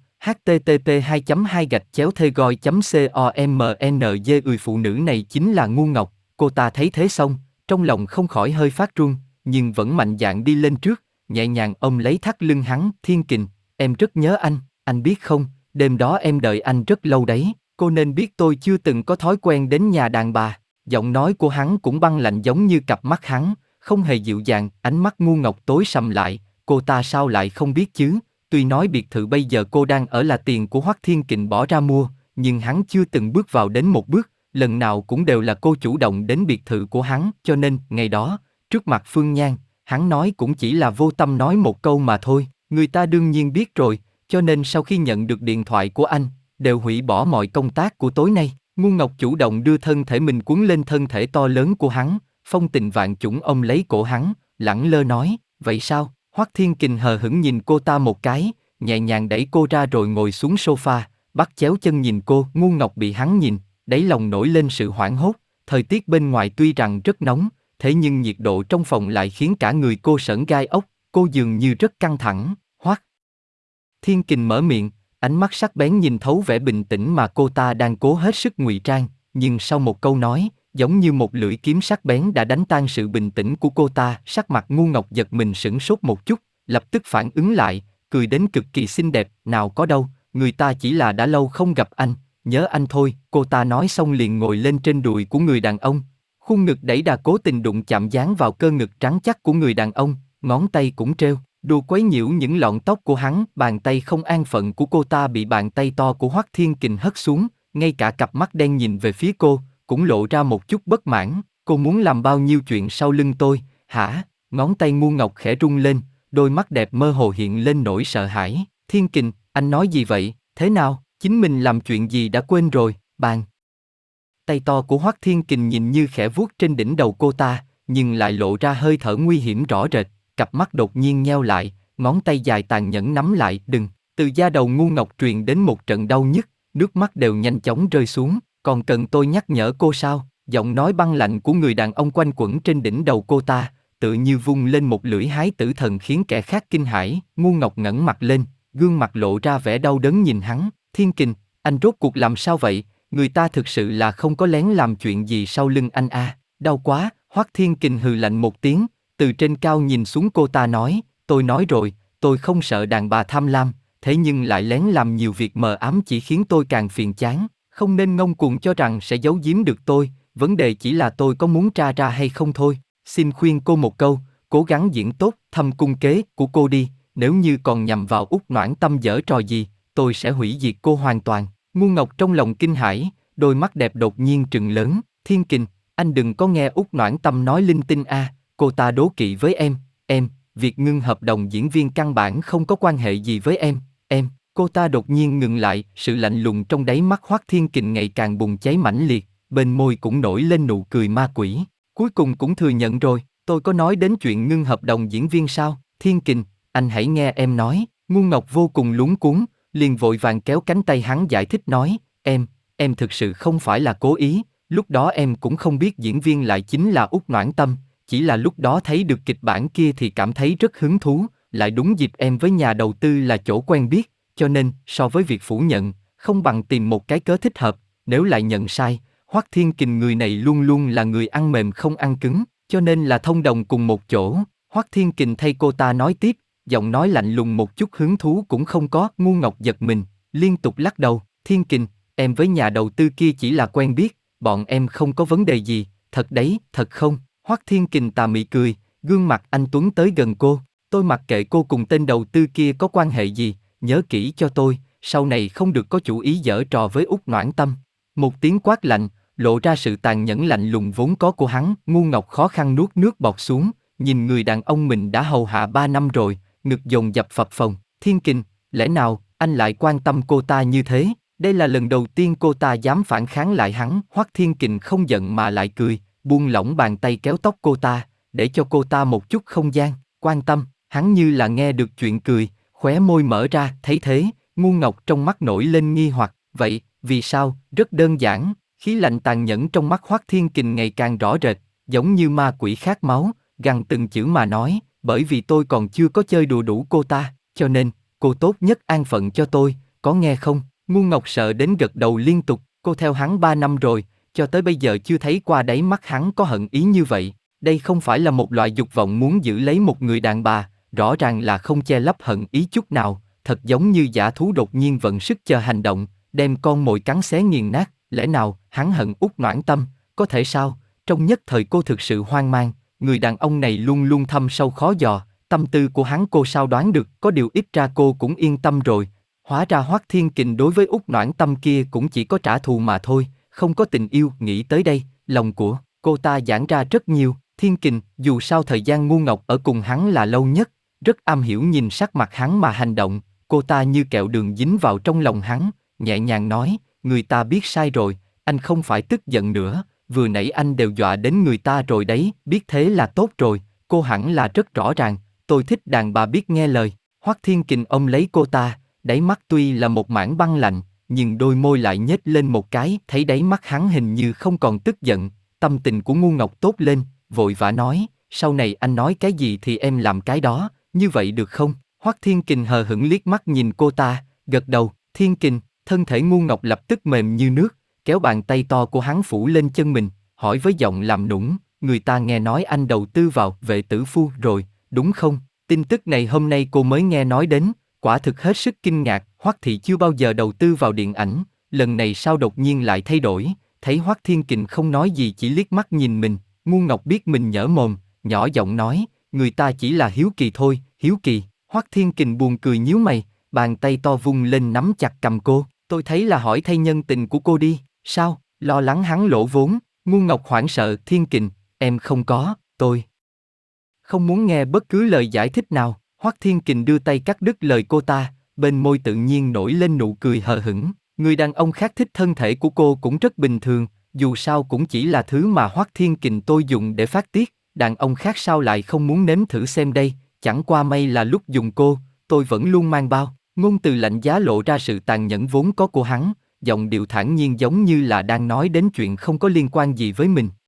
http://thegoi.comng. Phụ nữ này chính là Ngu Ngọc. Cô ta thấy thế xong, trong lòng không khỏi hơi phát run, nhưng vẫn mạnh dạn đi lên trước, nhẹ nhàng ôm lấy thắt lưng hắn. Thiên Kình, em rất nhớ anh biết không? Đêm đó em đợi anh rất lâu đấy, cô nên biết tôi chưa từng có thói quen đến nhà đàn bà. Giọng nói của hắn cũng băng lạnh giống như cặp mắt hắn, không hề dịu dàng, ánh mắt Ngu Ngọc tối sầm lại, cô ta sao lại không biết chứ, tuy nói biệt thự bây giờ cô đang ở là tiền của Hoắc Thiên Kình bỏ ra mua, nhưng hắn chưa từng bước vào đến một bước, lần nào cũng đều là cô chủ động đến biệt thự của hắn, cho nên, ngày đó, trước mặt Phương Nhan, hắn nói cũng chỉ là vô tâm nói một câu mà thôi, người ta đương nhiên biết rồi. Cho nên sau khi nhận được điện thoại của anh, đều hủy bỏ mọi công tác của tối nay. Ngu Ngọc chủ động đưa thân thể mình cuốn lên thân thể to lớn của hắn, phong tình vạn chủng ôm lấy cổ hắn, lẳng lơ nói, vậy sao? Hoắc Thiên Kình hờ hững nhìn cô ta một cái, nhẹ nhàng đẩy cô ra rồi ngồi xuống sofa, bắt chéo chân nhìn cô. Ngu Ngọc bị hắn nhìn, đáy lòng nổi lên sự hoảng hốt. Thời tiết bên ngoài tuy rằng rất nóng, thế nhưng nhiệt độ trong phòng lại khiến cả người cô sởn gai ốc, cô dường như rất căng thẳng. Hoắc Thiên Kình mở miệng, ánh mắt sắc bén nhìn thấu vẻ bình tĩnh mà cô ta đang cố hết sức ngụy trang, nhưng sau một câu nói, giống như một lưỡi kiếm sắc bén đã đánh tan sự bình tĩnh của cô ta. Sắc mặt Ngu Ngọc giật mình sửng sốt một chút, lập tức phản ứng lại, cười đến cực kỳ xinh đẹp, nào có đâu, người ta chỉ là đã lâu không gặp anh, nhớ anh thôi. Cô ta nói xong liền ngồi lên trên đùi của người đàn ông, khuôn ngực đẩy đà cố tình đụng chạm dán vào cơ ngực trắng chắc của người đàn ông, ngón tay cũng treo đùa quấy nhiễu những lọn tóc của hắn. Bàn tay không an phận của cô ta bị bàn tay to của Hoắc Thiên Kình hất xuống, ngay cả cặp mắt đen nhìn về phía cô, cũng lộ ra một chút bất mãn. Cô muốn làm bao nhiêu chuyện sau lưng tôi, hả? Ngón tay Ngu Ngọc khẽ rung lên, đôi mắt đẹp mơ hồ hiện lên nỗi sợ hãi. Thiên Kình, anh nói gì vậy? Thế nào, chính mình làm chuyện gì đã quên rồi, bàn. Tay to của Hoắc Thiên Kình nhìn như khẽ vuốt trên đỉnh đầu cô ta, nhưng lại lộ ra hơi thở nguy hiểm rõ rệt, cặp mắt đột nhiên nheo lại, ngón tay dài tàn nhẫn nắm lại, đừng. Từ da đầu ngu ngọc truyền đến một trận đau nhức, nước mắt đều nhanh chóng rơi xuống, còn cần tôi nhắc nhở cô sao? Giọng nói băng lạnh của người đàn ông quanh quẩn trên đỉnh đầu cô ta, tự như vung lên một lưỡi hái tử thần khiến kẻ khác kinh hãi. Ngu ngọc ngẩng mặt lên, gương mặt lộ ra vẻ đau đớn nhìn hắn. Thiên Kình, anh rốt cuộc làm sao vậy? Người ta thực sự là không có lén làm chuyện gì sau lưng anh à? Đau quá. Hoắc Thiên Kình hừ lạnh một tiếng, từ trên cao nhìn xuống cô ta nói, tôi nói rồi, tôi không sợ đàn bà tham lam, thế nhưng lại lén làm nhiều việc mờ ám chỉ khiến tôi càng phiền chán, không nên ngông cuồng cho rằng sẽ giấu giếm được tôi, vấn đề chỉ là tôi có muốn tra ra hay không thôi. Xin khuyên cô một câu, cố gắng diễn tốt thâm cung kế của cô đi, nếu như còn nhằm vào Út Noãn Tâm giở trò gì, tôi sẽ hủy diệt cô hoàn toàn. Ngu Ngọc trong lòng kinh hãi, đôi mắt đẹp đột nhiên trừng lớn. Thiên Kình, anh đừng có nghe Út Noãn Tâm nói linh tinh a, cô ta đố kỵ với em, việc ngưng hợp đồng diễn viên căn bản không có quan hệ gì với em. Cô ta đột nhiên ngừng lại, sự lạnh lùng trong đáy mắt Hoắc Thiên Kình ngày càng bùng cháy mãnh liệt, bên môi cũng nổi lên nụ cười ma quỷ. Cuối cùng cũng thừa nhận rồi, tôi có nói đến chuyện ngưng hợp đồng diễn viên sao? Thiên Kình, anh hãy nghe em nói. Ngu Ngọc vô cùng luống cuống, liền vội vàng kéo cánh tay hắn giải thích nói, em thực sự không phải là cố ý, lúc đó em cũng không biết diễn viên lại chính là Út Noãn Tâm, chỉ là lúc đó thấy được kịch bản kia thì cảm thấy rất hứng thú, lại đúng dịp em với nhà đầu tư là chỗ quen biết, cho nên, so với việc phủ nhận, không bằng tìm một cái cớ thích hợp, nếu lại nhận sai, Hoắc Thiên Kình người này luôn luôn là người ăn mềm không ăn cứng, cho nên là thông đồng cùng một chỗ. Hoắc Thiên Kình thay cô ta nói tiếp, giọng nói lạnh lùng một chút hứng thú cũng không có. Ngu Ngọc giật mình, liên tục lắc đầu. Thiên Kình, em với nhà đầu tư kia chỉ là quen biết, bọn em không có vấn đề gì, thật đấy, thật không? Hoắc Thiên Kình tà mị cười, gương mặt anh tuấn tới gần cô. Tôi mặc kệ cô cùng tên đầu tư kia có quan hệ gì, nhớ kỹ cho tôi, sau này không được có chủ ý giở trò với Út Noãn Tâm. Một tiếng quát lạnh, lộ ra sự tàn nhẫn lạnh lùng vốn có của hắn. Ngu Ngọc khó khăn nuốt nước bọt xuống, nhìn người đàn ông mình đã hầu hạ 3 năm rồi, ngực dồn dập phập phồng. Thiên Kình, lẽ nào anh lại quan tâm cô ta như thế? Đây là lần đầu tiên cô ta dám phản kháng lại hắn. Hoắc Thiên Kình không giận mà lại cười, buông lỏng bàn tay kéo tóc cô ta, để cho cô ta một chút không gian. Quan tâm, hắn như là nghe được chuyện cười, khóe môi mở ra. Thấy thế, Ngu Ngọc trong mắt nổi lên nghi hoặc. Vậy, vì sao? Rất đơn giản. Khí lạnh tàn nhẫn trong mắt Hoắc Thiên Kình ngày càng rõ rệt, giống như ma quỷ khát máu, gằn từng chữ mà nói, bởi vì tôi còn chưa có chơi đùa đủ cô ta, cho nên, cô tốt nhất an phận cho tôi, có nghe không? Ngu Ngọc sợ đến gật đầu liên tục, cô theo hắn 3 năm rồi, cho tới bây giờ chưa thấy qua đáy mắt hắn có hận ý như vậy. Đây không phải là một loại dục vọng muốn giữ lấy một người đàn bà, rõ ràng là không che lấp hận ý chút nào, thật giống như dã thú đột nhiên vận sức chờ hành động, đem con mồi cắn xé nghiền nát. Lẽ nào hắn hận Út Noãn Tâm? Có thể sao? Trong nhất thời cô thực sự hoang mang, người đàn ông này luôn luôn thâm sâu khó dò, tâm tư của hắn cô sao đoán được? Có điều ít ra cô cũng yên tâm rồi. Hóa ra Hoắc Thiên Kình đối với Út Noãn Tâm kia cũng chỉ có trả thù mà thôi, không có tình yêu. Nghĩ tới đây, lòng của cô ta giãn ra rất nhiều. Thiên Kình, dù sao thời gian Ngu Ngọc ở cùng hắn là lâu nhất, rất am hiểu nhìn sắc mặt hắn mà hành động. Cô ta như kẹo đường dính vào trong lòng hắn, nhẹ nhàng nói, người ta biết sai rồi, anh không phải tức giận nữa, vừa nãy anh đều dọa đến người ta rồi đấy, biết thế là tốt rồi, cô hẳn là rất rõ ràng, tôi thích đàn bà biết nghe lời. Hoắc Thiên Kình ôm lấy cô ta, đáy mắt tuy là một mảng băng lạnh, nhưng đôi môi lại nhếch lên một cái, thấy đáy mắt hắn hình như không còn tức giận, tâm tình của Ngu Ngọc tốt lên, vội vã nói, sau này anh nói cái gì thì em làm cái đó, như vậy được không? Hoắc Thiên Kình hờ hững liếc mắt nhìn cô ta, gật đầu. Thiên Kình, thân thể Ngu Ngọc lập tức mềm như nước, kéo bàn tay to của hắn phủ lên chân mình, hỏi với giọng làm nũng, người ta nghe nói anh đầu tư vào Vệ Tử Phu rồi, đúng không? Tin tức này hôm nay cô mới nghe nói đến, quả thực hết sức kinh ngạc. Hoắc thị chưa bao giờ đầu tư vào điện ảnh, lần này sao đột nhiên lại thay đổi? Thấy Hoắc Thiên Kình không nói gì chỉ liếc mắt nhìn mình, Ngu Ngọc biết mình nhỡ mồm, nhỏ giọng nói, người ta chỉ là hiếu kỳ thôi, hiếu kỳ. Hoắc Thiên Kình buồn cười nhíu mày, bàn tay to vung lên nắm chặt cầm cô, tôi thấy là hỏi thay nhân tình của cô đi, sao? Lo lắng hắn lỗ vốn. Ngu Ngọc hoảng sợ. Thiên Kình, em không có, tôi không muốn nghe bất cứ lời giải thích nào. Hoắc Thiên Kình đưa tay cắt đứt lời cô ta, bên môi tự nhiên nổi lên nụ cười hờ hững. Người đàn ông khác thích thân thể của cô cũng rất bình thường, dù sao cũng chỉ là thứ mà Hoắc Thiên Kình tôi dùng để phát tiết, đàn ông khác sao lại không muốn nếm thử xem đây, chẳng qua may là lúc dùng cô, tôi vẫn luôn mang bao. Ngôn từ lạnh giá lộ ra sự tàn nhẫn vốn có của hắn, giọng điệu thản nhiên giống như là đang nói đến chuyện không có liên quan gì với mình.